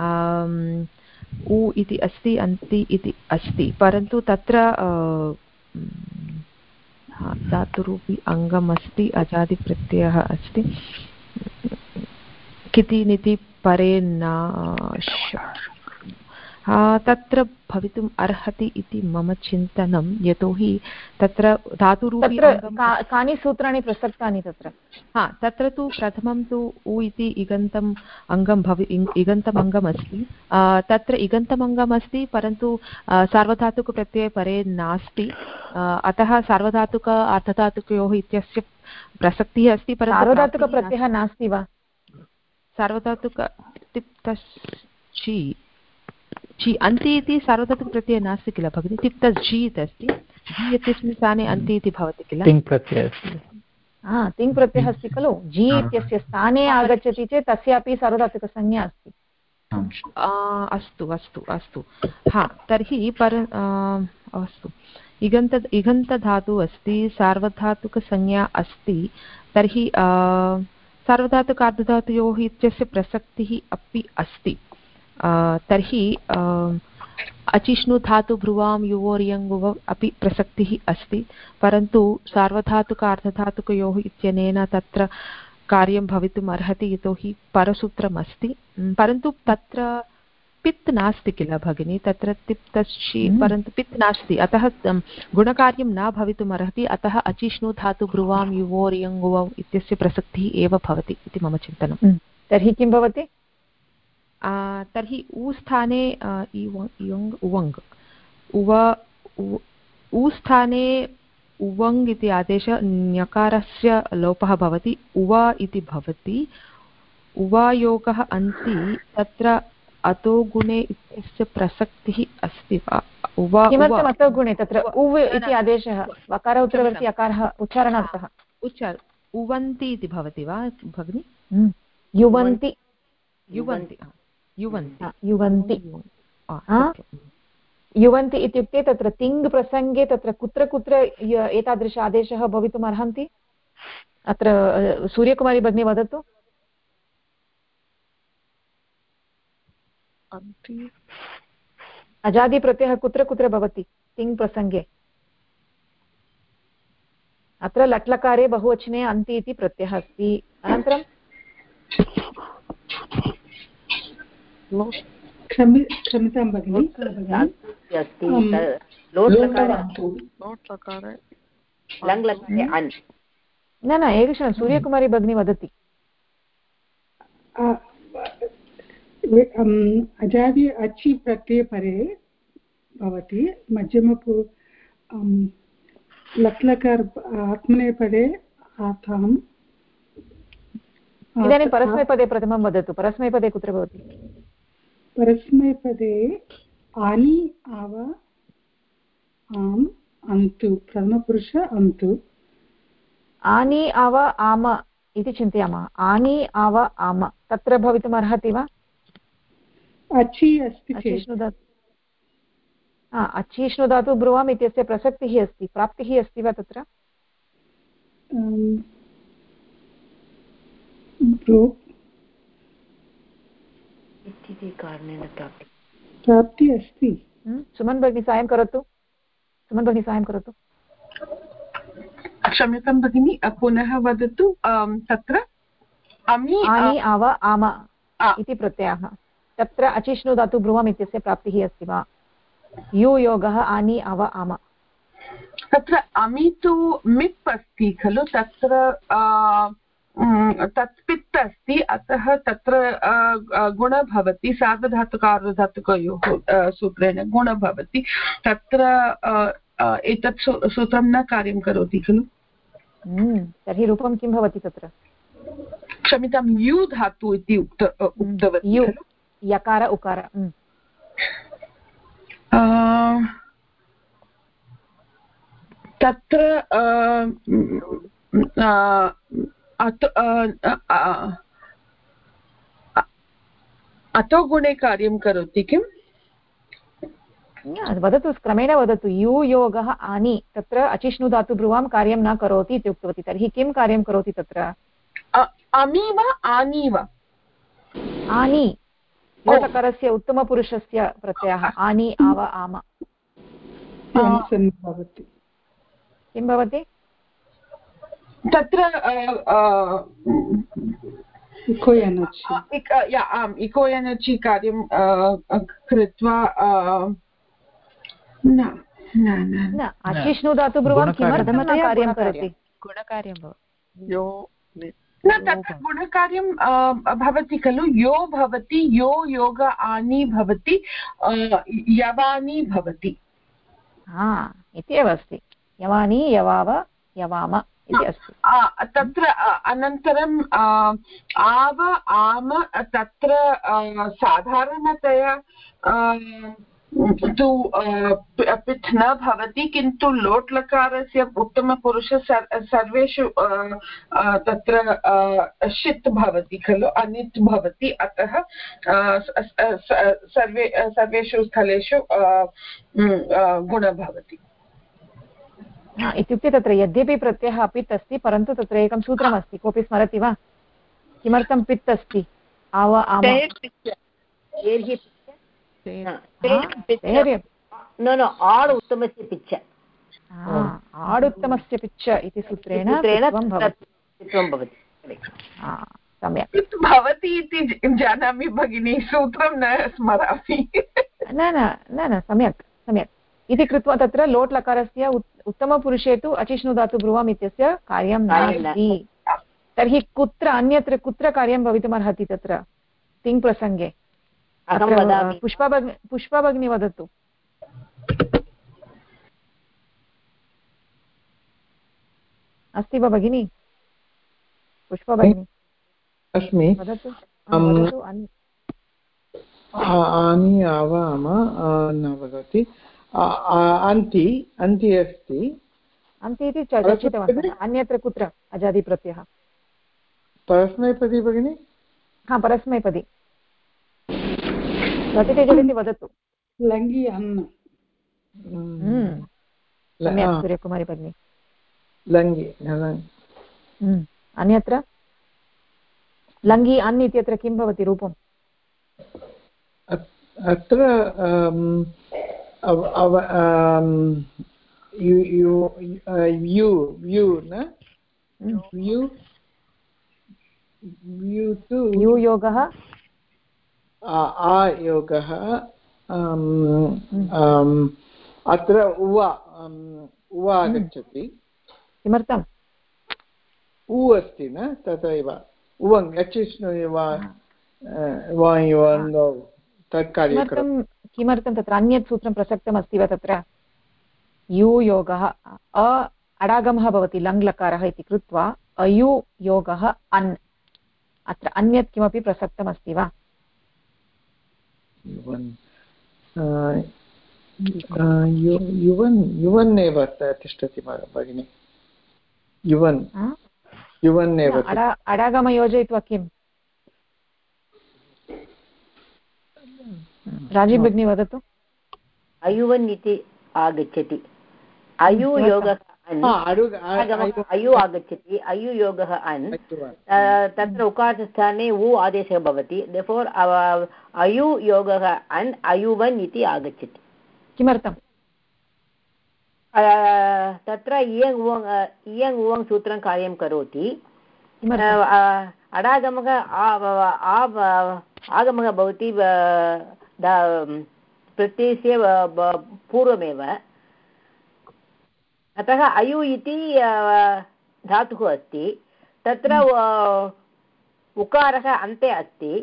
[SPEAKER 6] उ इति अस्ति अन्ति इति अस्ति परन्तु तत्र धातुरूपी अङ्गम् अस्ति अजादिप्रत्ययः अस्ति किति निति परे तत्र भवितुम् अर्हति इति मम चिन्तनं यतोहि तत्र धातुरूपी
[SPEAKER 1] कानि सूत्राणि प्रसक्तानि
[SPEAKER 6] तत्र तु प्रथमं तु उ इति इगन्तम् अङ्गम् अस्ति तत्र इगन्तम् अङ्गम् अस्ति परन्तु सार्वधातुकप्रत्यये परे नास्ति अतः सार्वधातुक अर्धधातुकयोः इत्यस्य प्रसक्तिः अस्ति परन्तु
[SPEAKER 1] सार्वधातुकप्रत्ययः नास्ति वा
[SPEAKER 6] सार्वधातुक ची अन्ति इति सार्वधातुकप्रत्ययः नास्ति किल भगिनि तिप्तस् जी इति अस्ति जी इत्यस्मिन् स्थाने अन्ति इति भवति किल
[SPEAKER 5] तिङ् प्रत्ययः
[SPEAKER 1] तिङ् प्रत्ययः अस्ति खलु जी इत्यस्य स्थाने आगच्छति चेत् तस्यापि सार्वधातुकसंज्ञा अस्ति
[SPEAKER 6] अस्तु अस्तु अस्तु तर्हि अस्तु इगन्तधातुः अस्ति सार्वधातुकसंज्ञा अस्ति तर्हि सार्वधातुकार्धधातुयोः इत्यस्य प्रसक्तिः अपि अस्ति तर्हि अचिष्णु धातु ब्रुवां युवोर्यङ्गुव अपि प्रसक्तिः अस्ति परन्तु सार्वधातुक अर्धधातुकयोः इत्यनेन तत्र कार्यं भवितुम् अर्हति यतोहि परसूत्रम् अस्ति परन्तु तत्र पित् नास्ति किल भगिनी तत्र तिप्तश्चि परन्तु पित् नास्ति अतः गुणकार्यं न भवितुम् अर्हति अतः अचिष्णु धातु ब्रुवां युवोर्यङ्गुव इत्यस्य प्रसक्तिः एव भवति इति मम चिन्तनं
[SPEAKER 1] तर्हि किं भवति
[SPEAKER 6] तर्हि उ स्थाने उवङ् उ स्थाने उवङ् इति आदेशः ञकारस्य लोपः भवति उव इति भवति उवायोगः अन्ति तत्र अतो गुणे इत्यस्य प्रसक्तिः अस्ति वा
[SPEAKER 1] किमर्थम् अतो गुणे तत्र उव् इति आदेशः वकार उत्तरवर्ति अकारः उच्चारणार्थः
[SPEAKER 6] उवन्ति इति भवति वा भगिनि
[SPEAKER 1] युवन्ति युवन्ति इत्युक्ते तत्र तिङ् प्रसङ्गे तत्र कुत्र कुत्र एतादृश आदेशः भवितुम् अर्हन्ति अत्र सूर्यकुमारी भगिनी वदतु अजादिप्रत्ययः कुत्र कुत्र भवति तिङ् प्रसङ्गे अत्र लट्लकारे बहुवचने अन्ति इति प्रत्ययः अस्ति अनन्तरं
[SPEAKER 16] क्षम्यतां भगिनि
[SPEAKER 1] न एकक्षणं सूर्यकुमारी भगिनी वदति
[SPEAKER 16] अजादि अचि प्रत्ययपरे भवति मध्यमपु लट्लकार आत्मनेपदे आताम्
[SPEAKER 1] इदानीं परस्मैपदे प्रथमं वदतु परस्मैपदे कुत्र भवति
[SPEAKER 16] परस्मैपदे आनि आव आम् अन्तु प्रथमपुरुष अन्तु
[SPEAKER 1] आनि आव आम इति चिन्तयामः आनि आव आम तत्र भवितुम् अर्हति वा
[SPEAKER 16] अचि अस्ति चेत्
[SPEAKER 1] अचिष्णु धातु ब्रुवाम् इत्यस्य प्रसक्तिः अस्ति, प्राप्तिः अस्ति वा तत्र?
[SPEAKER 16] प्राप्ति अस्ति।
[SPEAKER 1] सुमन् भगिनी साहाय्यं करोतु, सुमन् भगिनी साहाय्यं करोतु।
[SPEAKER 3] क्षम्यतां भगिनी, पुनः वदतु। तत्र अमि
[SPEAKER 1] आनि आव आम इति प्रत्ययः, तत्र अचिष्णु धातु ब्रुवम् इत्यस्य प्राप्तिः अस्ति वा? यु योगः आनि आव आम।
[SPEAKER 3] तत्र अमि तु मिप् अस्ति खलु, तत्र तत् पित् अस्ति, अतः तत्र गुण भवति, सार्वधातुकार्धधातुकयोः सूत्रेण गुण भवति। तत्र एतत् सूत्रं न कार्यं करोति खलु।
[SPEAKER 1] तर्हि रूपं किं भवति तत्र?
[SPEAKER 3] क्षम्यतां, यु धातु इति उक्तवती खलु,
[SPEAKER 1] यकार उकार।
[SPEAKER 3] तत्र अतो गुणे कार्यं करोति किम्?
[SPEAKER 1] वदतु, क्रमेण वदतु। यु योगः आनि, तत्र अचिष्णु धातु ब्रुवां कार्यं न करोति इति उक्तवती, तर्हि किं कार्यं करोति तत्र?
[SPEAKER 3] अमि वा आनि वा?
[SPEAKER 1] आनि, लोटकारस्य उत्तमपुरुषस्य प्रत्ययः, आनि आव आम। किं भवति
[SPEAKER 3] तत्र? इको एनर्जि कार्यं कृत्वा
[SPEAKER 1] न, अचिष्णु धातु ब्रुवां किमर्थं न कार्यं करोति?
[SPEAKER 6] गुणकार्यं
[SPEAKER 3] न, तत्र गुणकार्यं भवति खलु। यो भवति, यो योग आनि भवति, यवानि भवति
[SPEAKER 1] इति एव अस्ति। यवानि यवाव यवाम इति अस्ति।
[SPEAKER 3] तत्र अनन्तरं आव आम, तत्र साधारणतया तु पित् न भवति, किन्तु लोट् लकारस्य उत्तमपुरुष सर्वेषु तत्र षित् भवति खलु, अनित् भवति, अतः सर्वेषु स्थलेषु गुण भवति।
[SPEAKER 1] इत्युक्ते तत्र यद्यपि प्रत्ययः अपित् अस्ति, परन्तु तत्र एकं सूत्रमस्ति, कोऽपि स्मरति वा? किमर्थं पित् अस्ति? आव आम।
[SPEAKER 7] आड् उत्तमस्य पिच्च,
[SPEAKER 1] आड् उत्तमस्य पिच्च इति सूत्रेण भवति। सम्यक्
[SPEAKER 3] भवति इति जानामि भगिनी, सूत्रं न स्मरामि।
[SPEAKER 1] न सम्यक् सम्यक् इति कृत्वा तत्र लोट् लकारस्य उत्तमपुरुषे तु अचिष्णु धातु ब्रुवाम् इत्यस्य कार्यं नास्ति। तर्हि कुत्र अन्यत्र कुत्र कार्यं भवितुमर्हति तत्र तिङ् प्रसङ्गे? पुष्पा भगिनी वदतु। अस्ति वा भगिनी? पुष्पा भगिनी
[SPEAKER 15] अस्मि।
[SPEAKER 1] वदतु।
[SPEAKER 15] आनि आवाम न वदति। अन्ति अन्ति अस्ति।
[SPEAKER 1] अन्ति इति चर्चितवन्तः। अन्यत्र कुत्र अजादिप्रत्ययः?
[SPEAKER 15] परस्मैपदी भगिनि।
[SPEAKER 1] परस्मैपदी प्रतिते चलति वदतु।
[SPEAKER 16] लङ्गि अन्न।
[SPEAKER 1] सम्यक् सूर्यकुमारी भगिनी।
[SPEAKER 15] लङ्गि
[SPEAKER 1] अन्यत्र लङ्गि अन् इत्यत्र किं भवति रूपम्?
[SPEAKER 15] अत्र
[SPEAKER 1] यु योगः
[SPEAKER 15] आयोगः अत्र उवा आगच्छति।
[SPEAKER 1] किमर्थम्?
[SPEAKER 15] उ अस्ति न, तथैव उवङ् अचिष्णु
[SPEAKER 1] किमर्थं तत्र अन्यत् सूत्रं प्रसक्तमस्ति वा तत्र? यु योगः अडागमः भवति, लङ् लकारः इति कृत्वा अयु योगः अन्, अत्र अन्यत् किमपि प्रसक्तमस्ति वा?
[SPEAKER 15] युवन् एव तिष्ठति भगिनि। युवन् एव।
[SPEAKER 1] अडागम योजयित्वा किम्? राजीव भगिनी वदतु।
[SPEAKER 7] अयुवन् इति आगच्छति अयुयोगः अयु आगच्छति अयुयोगः अन् तत्र उकारस्थाने उ आदेशः भवति देयरफॉर अयुयोगः अन् अयुवन् इति आगच्छति
[SPEAKER 1] किमर्थं
[SPEAKER 7] तत्र इयङ् उवङ् सूत्रं कार्यं करोति अडागमः आगमः भवति प्रत्ययस्य पूर्वमेव अतः अयु इति धातुः अस्ति तत्र उकारः अन्ते अस्ति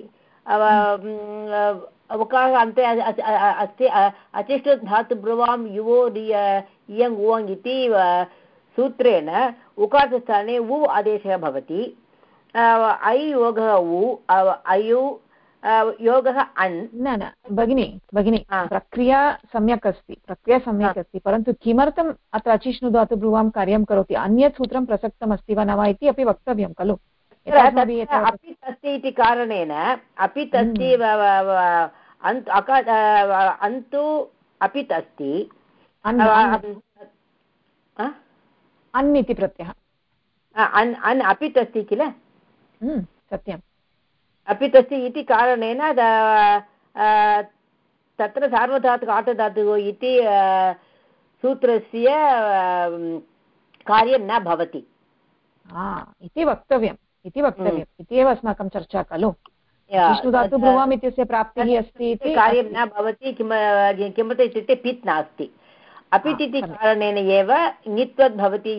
[SPEAKER 7] उकारः अन्ते अस्ति अचिष्टधातुब्रुवां युवो इयङ् उवङ् इति सूत्रेण उकारस्थाने उ आदेशः भवति ऐ योगः उ अयु योगः अन्
[SPEAKER 1] न भगिनी प्रक्रिया सम्यक् अस्ति परन्तु किमर्थम् अत्र अचिष्णु धातुब्रुवां कार्यं करोति अन्यत् सूत्रं प्रसक्तमस्ति वा न वा इति अपि वक्तव्यं खलु
[SPEAKER 7] अपित् अस्ति इति कारणेन अपित् अस्ति अन्तु अपित् अस्ति
[SPEAKER 1] अन् इति प्रत्ययः
[SPEAKER 7] अन् अपित् अस्ति किल
[SPEAKER 1] सत्यम्
[SPEAKER 7] अपित् अस्ति इति कारणेन तत्र सार्वधातुक आर्धधातुः इति सूत्रस्य कार्यं न भवति
[SPEAKER 1] इति वक्तव्यम् इति एव अस्माकं चर्चा खलु विष्णुधातुब्रुवाम् इत्यस्य प्राप्तिः अस्ति इति
[SPEAKER 7] कार्यं न भवति किमर्थम् इत्युक्ते पित् नास्ति अपित् इति कारणेन एव ङित्वद् भवति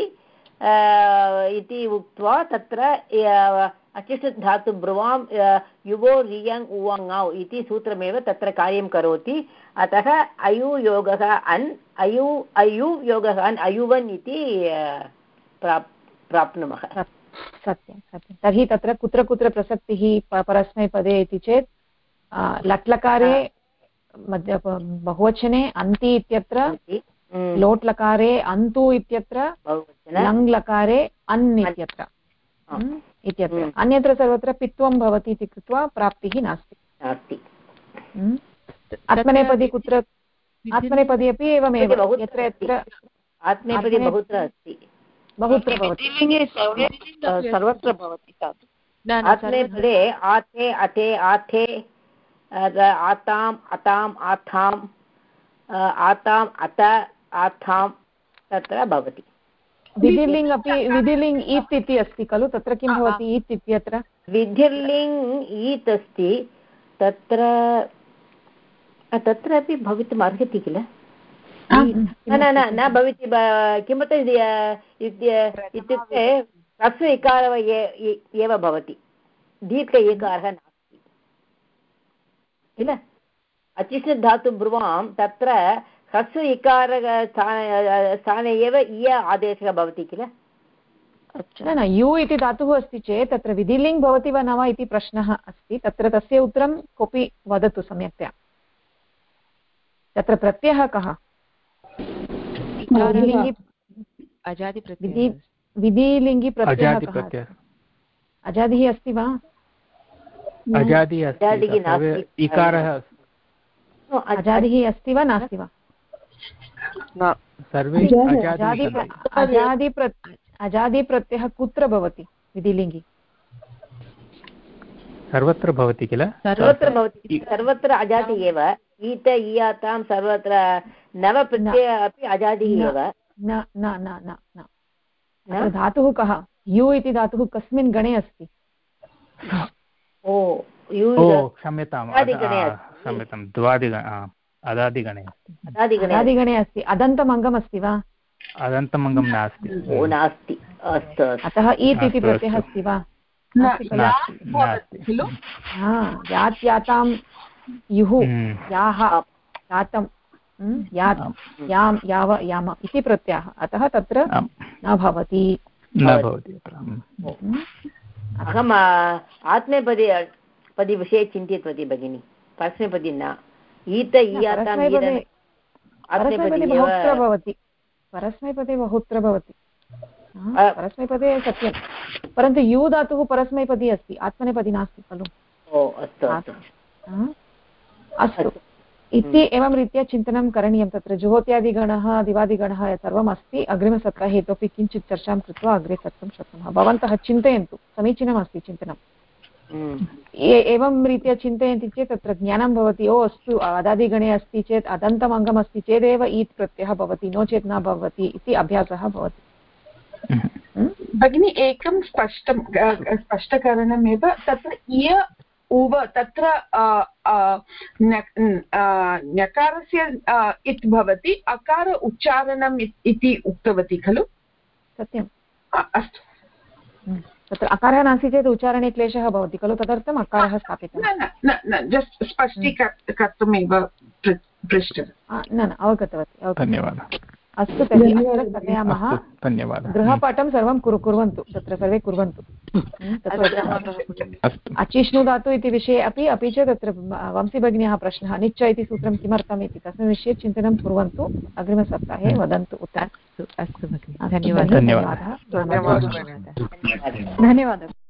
[SPEAKER 7] इति उक्त्वा तत्र अचिष्टधातुब्रुवां युवो रियङ् उवङौ इति सूत्रमेव तत्र कार्यं करोति अतः अयुयोगः अन् अयुयोगः अन् अयुवन् इति प्राप्नुमः
[SPEAKER 1] सत्यं तर्हि तत्र कुत्र कुत्र प्रसक्तिः परस्मैपदे इति चेत् लट्लकारे बहुवचने अन्ति इत्यत्र लोट् लकारे अन्तु इत्यत्र लङ् लकारे अन् इत्यत्र अन्यत्र सर्वत्र पित्वं भवति इति कृत्वा प्राप्तिः नास्ति आत्मनेपदी कुत्र आत्मनेपदी अपि एवमेव यत्र यत्र
[SPEAKER 7] आत्मनेपदी बहुत्र भवति सर्वत्र भवति आत्मनेपदे आते अटे आथे आताम् अताम् आथाम् आताम् अत आथाम् तत्र भवति
[SPEAKER 1] विधिलिङ्ग् अपि विधिलिङ्ग् ईत् इति अस्ति खलु तत्र किं भवति ईत् इत्यत्र
[SPEAKER 7] विधिलिङ्ग् ईत् अस्ति तत्रापि भवितुम् अर्हति किल न भवति किमर्थम् इत्युक्ते ह्रस्व इकारः एव भवति दीर्घ इकारः नास्ति किल अचिष्णुधातुब्रुवां तत्र ह्रस्व इकार स्थाने एव इय आदेशः भवति किल
[SPEAKER 1] न यु इति धातुः अस्ति चेत् तत्र विधिलिङ्ग् भवति वा न वा इति प्रश्नः अस्ति तत्र तस्य उत्तरं कोऽपि वदतु सम्यक्तया तत्र प्रत्ययः कः विधिलिङ्गि प्रत्ययः कः अजादिः अस्ति वा अजादिः अस्ति वा नास्ति वा अजादिप्रत्ययः कुत्र भवति विधिलिङ्गि
[SPEAKER 5] सर्वत्र भवति किल
[SPEAKER 7] सर्वत्र भवति सर्वत्र अजादि एव ईत ईयातां सर्वत्र नवप्रत्ययः अपि अजादिः एव
[SPEAKER 1] न न न न न धातुः कः यु इति धातुः कस्मिन् गणे अस्ति
[SPEAKER 5] क्षम्यताम्
[SPEAKER 1] अदादिगणे अस्ति अदन्तमङ्गम् अस्ति वा
[SPEAKER 5] अदन्तमङ्गं नास्ति
[SPEAKER 1] अतः ईत् इति प्रत्ययः अस्ति वा यात् यातां युः याः यातं यात् यां याव याम इति प्रत्ययः अतः तत्र न भवति
[SPEAKER 7] अहम् आत्मनेपदी विषये चिन्तितवती भगिनी परस्मैपदी न ईत ईयातां
[SPEAKER 1] बहुत्र भवति परस्मैपदे बहुत्र भवति परस्मैपदे सत्यं परन्तु यु धातुः परस्मैपदी अस्ति आत्मनेपदी नास्ति खलु
[SPEAKER 7] अस्तु
[SPEAKER 1] इति एवं रीत्या चिन्तनं करणीयं तत्र जुहोत्यादिगणः दिवादिगणः सर्वम् अस्ति अग्रिमसप्ताहे इतोपि किञ्चित् चर्चां कृत्वा अग्रे कर्तुं शक्नुमः भवन्तः चिन्तयन्तु समीचीनमस्ति चिन्तनम् एवं रीत्या चिन्तयन्ति चेत् तत्र ज्ञानं भवति ओ अस्तु अदादिगणे अस्ति चेत् अदन्तम् अङ्गम् अस्ति चेदेव ईत् प्रत्ययः भवति नो चेत् न भवति इति अभ्यासः भवति
[SPEAKER 3] भगिनी एकं स्पष्टकरणमेव तत्र इय उव तत्र ञकारस्य इत् भवति अकार उच्चारणम् इति उक्तवती खलु
[SPEAKER 1] सत्यम्
[SPEAKER 3] अस्तु
[SPEAKER 1] तत्र अकारः नास्ति चेत् उच्चारणे क्लेशः भवति खलु तदर्थम् अकारः स्थापितः
[SPEAKER 3] न जस्ट् स्पष्टीकर्तुमेव पृष्टः
[SPEAKER 1] न अवगतवती
[SPEAKER 5] धन्यवादः
[SPEAKER 1] अस्तु तर्हि अत्र स्थगयामः
[SPEAKER 5] धन्यवादः
[SPEAKER 1] गृहपाठं सर्वं कुर्वन्तु तत्र सर्वे कुर्वन्तु अचिष्णु धातु इति विषये अपि च तत्र वंशीभगिन्याः प्रश्नः निच्च इति सूत्रं किमर्थम् इति तस्मिन् विषये चिन्तनं कुर्वन्तु अग्रिमसप्ताहे वदन्तु उत्तरम्
[SPEAKER 6] अस्तु भगिनि धन्यवादः
[SPEAKER 1] धन्यवादः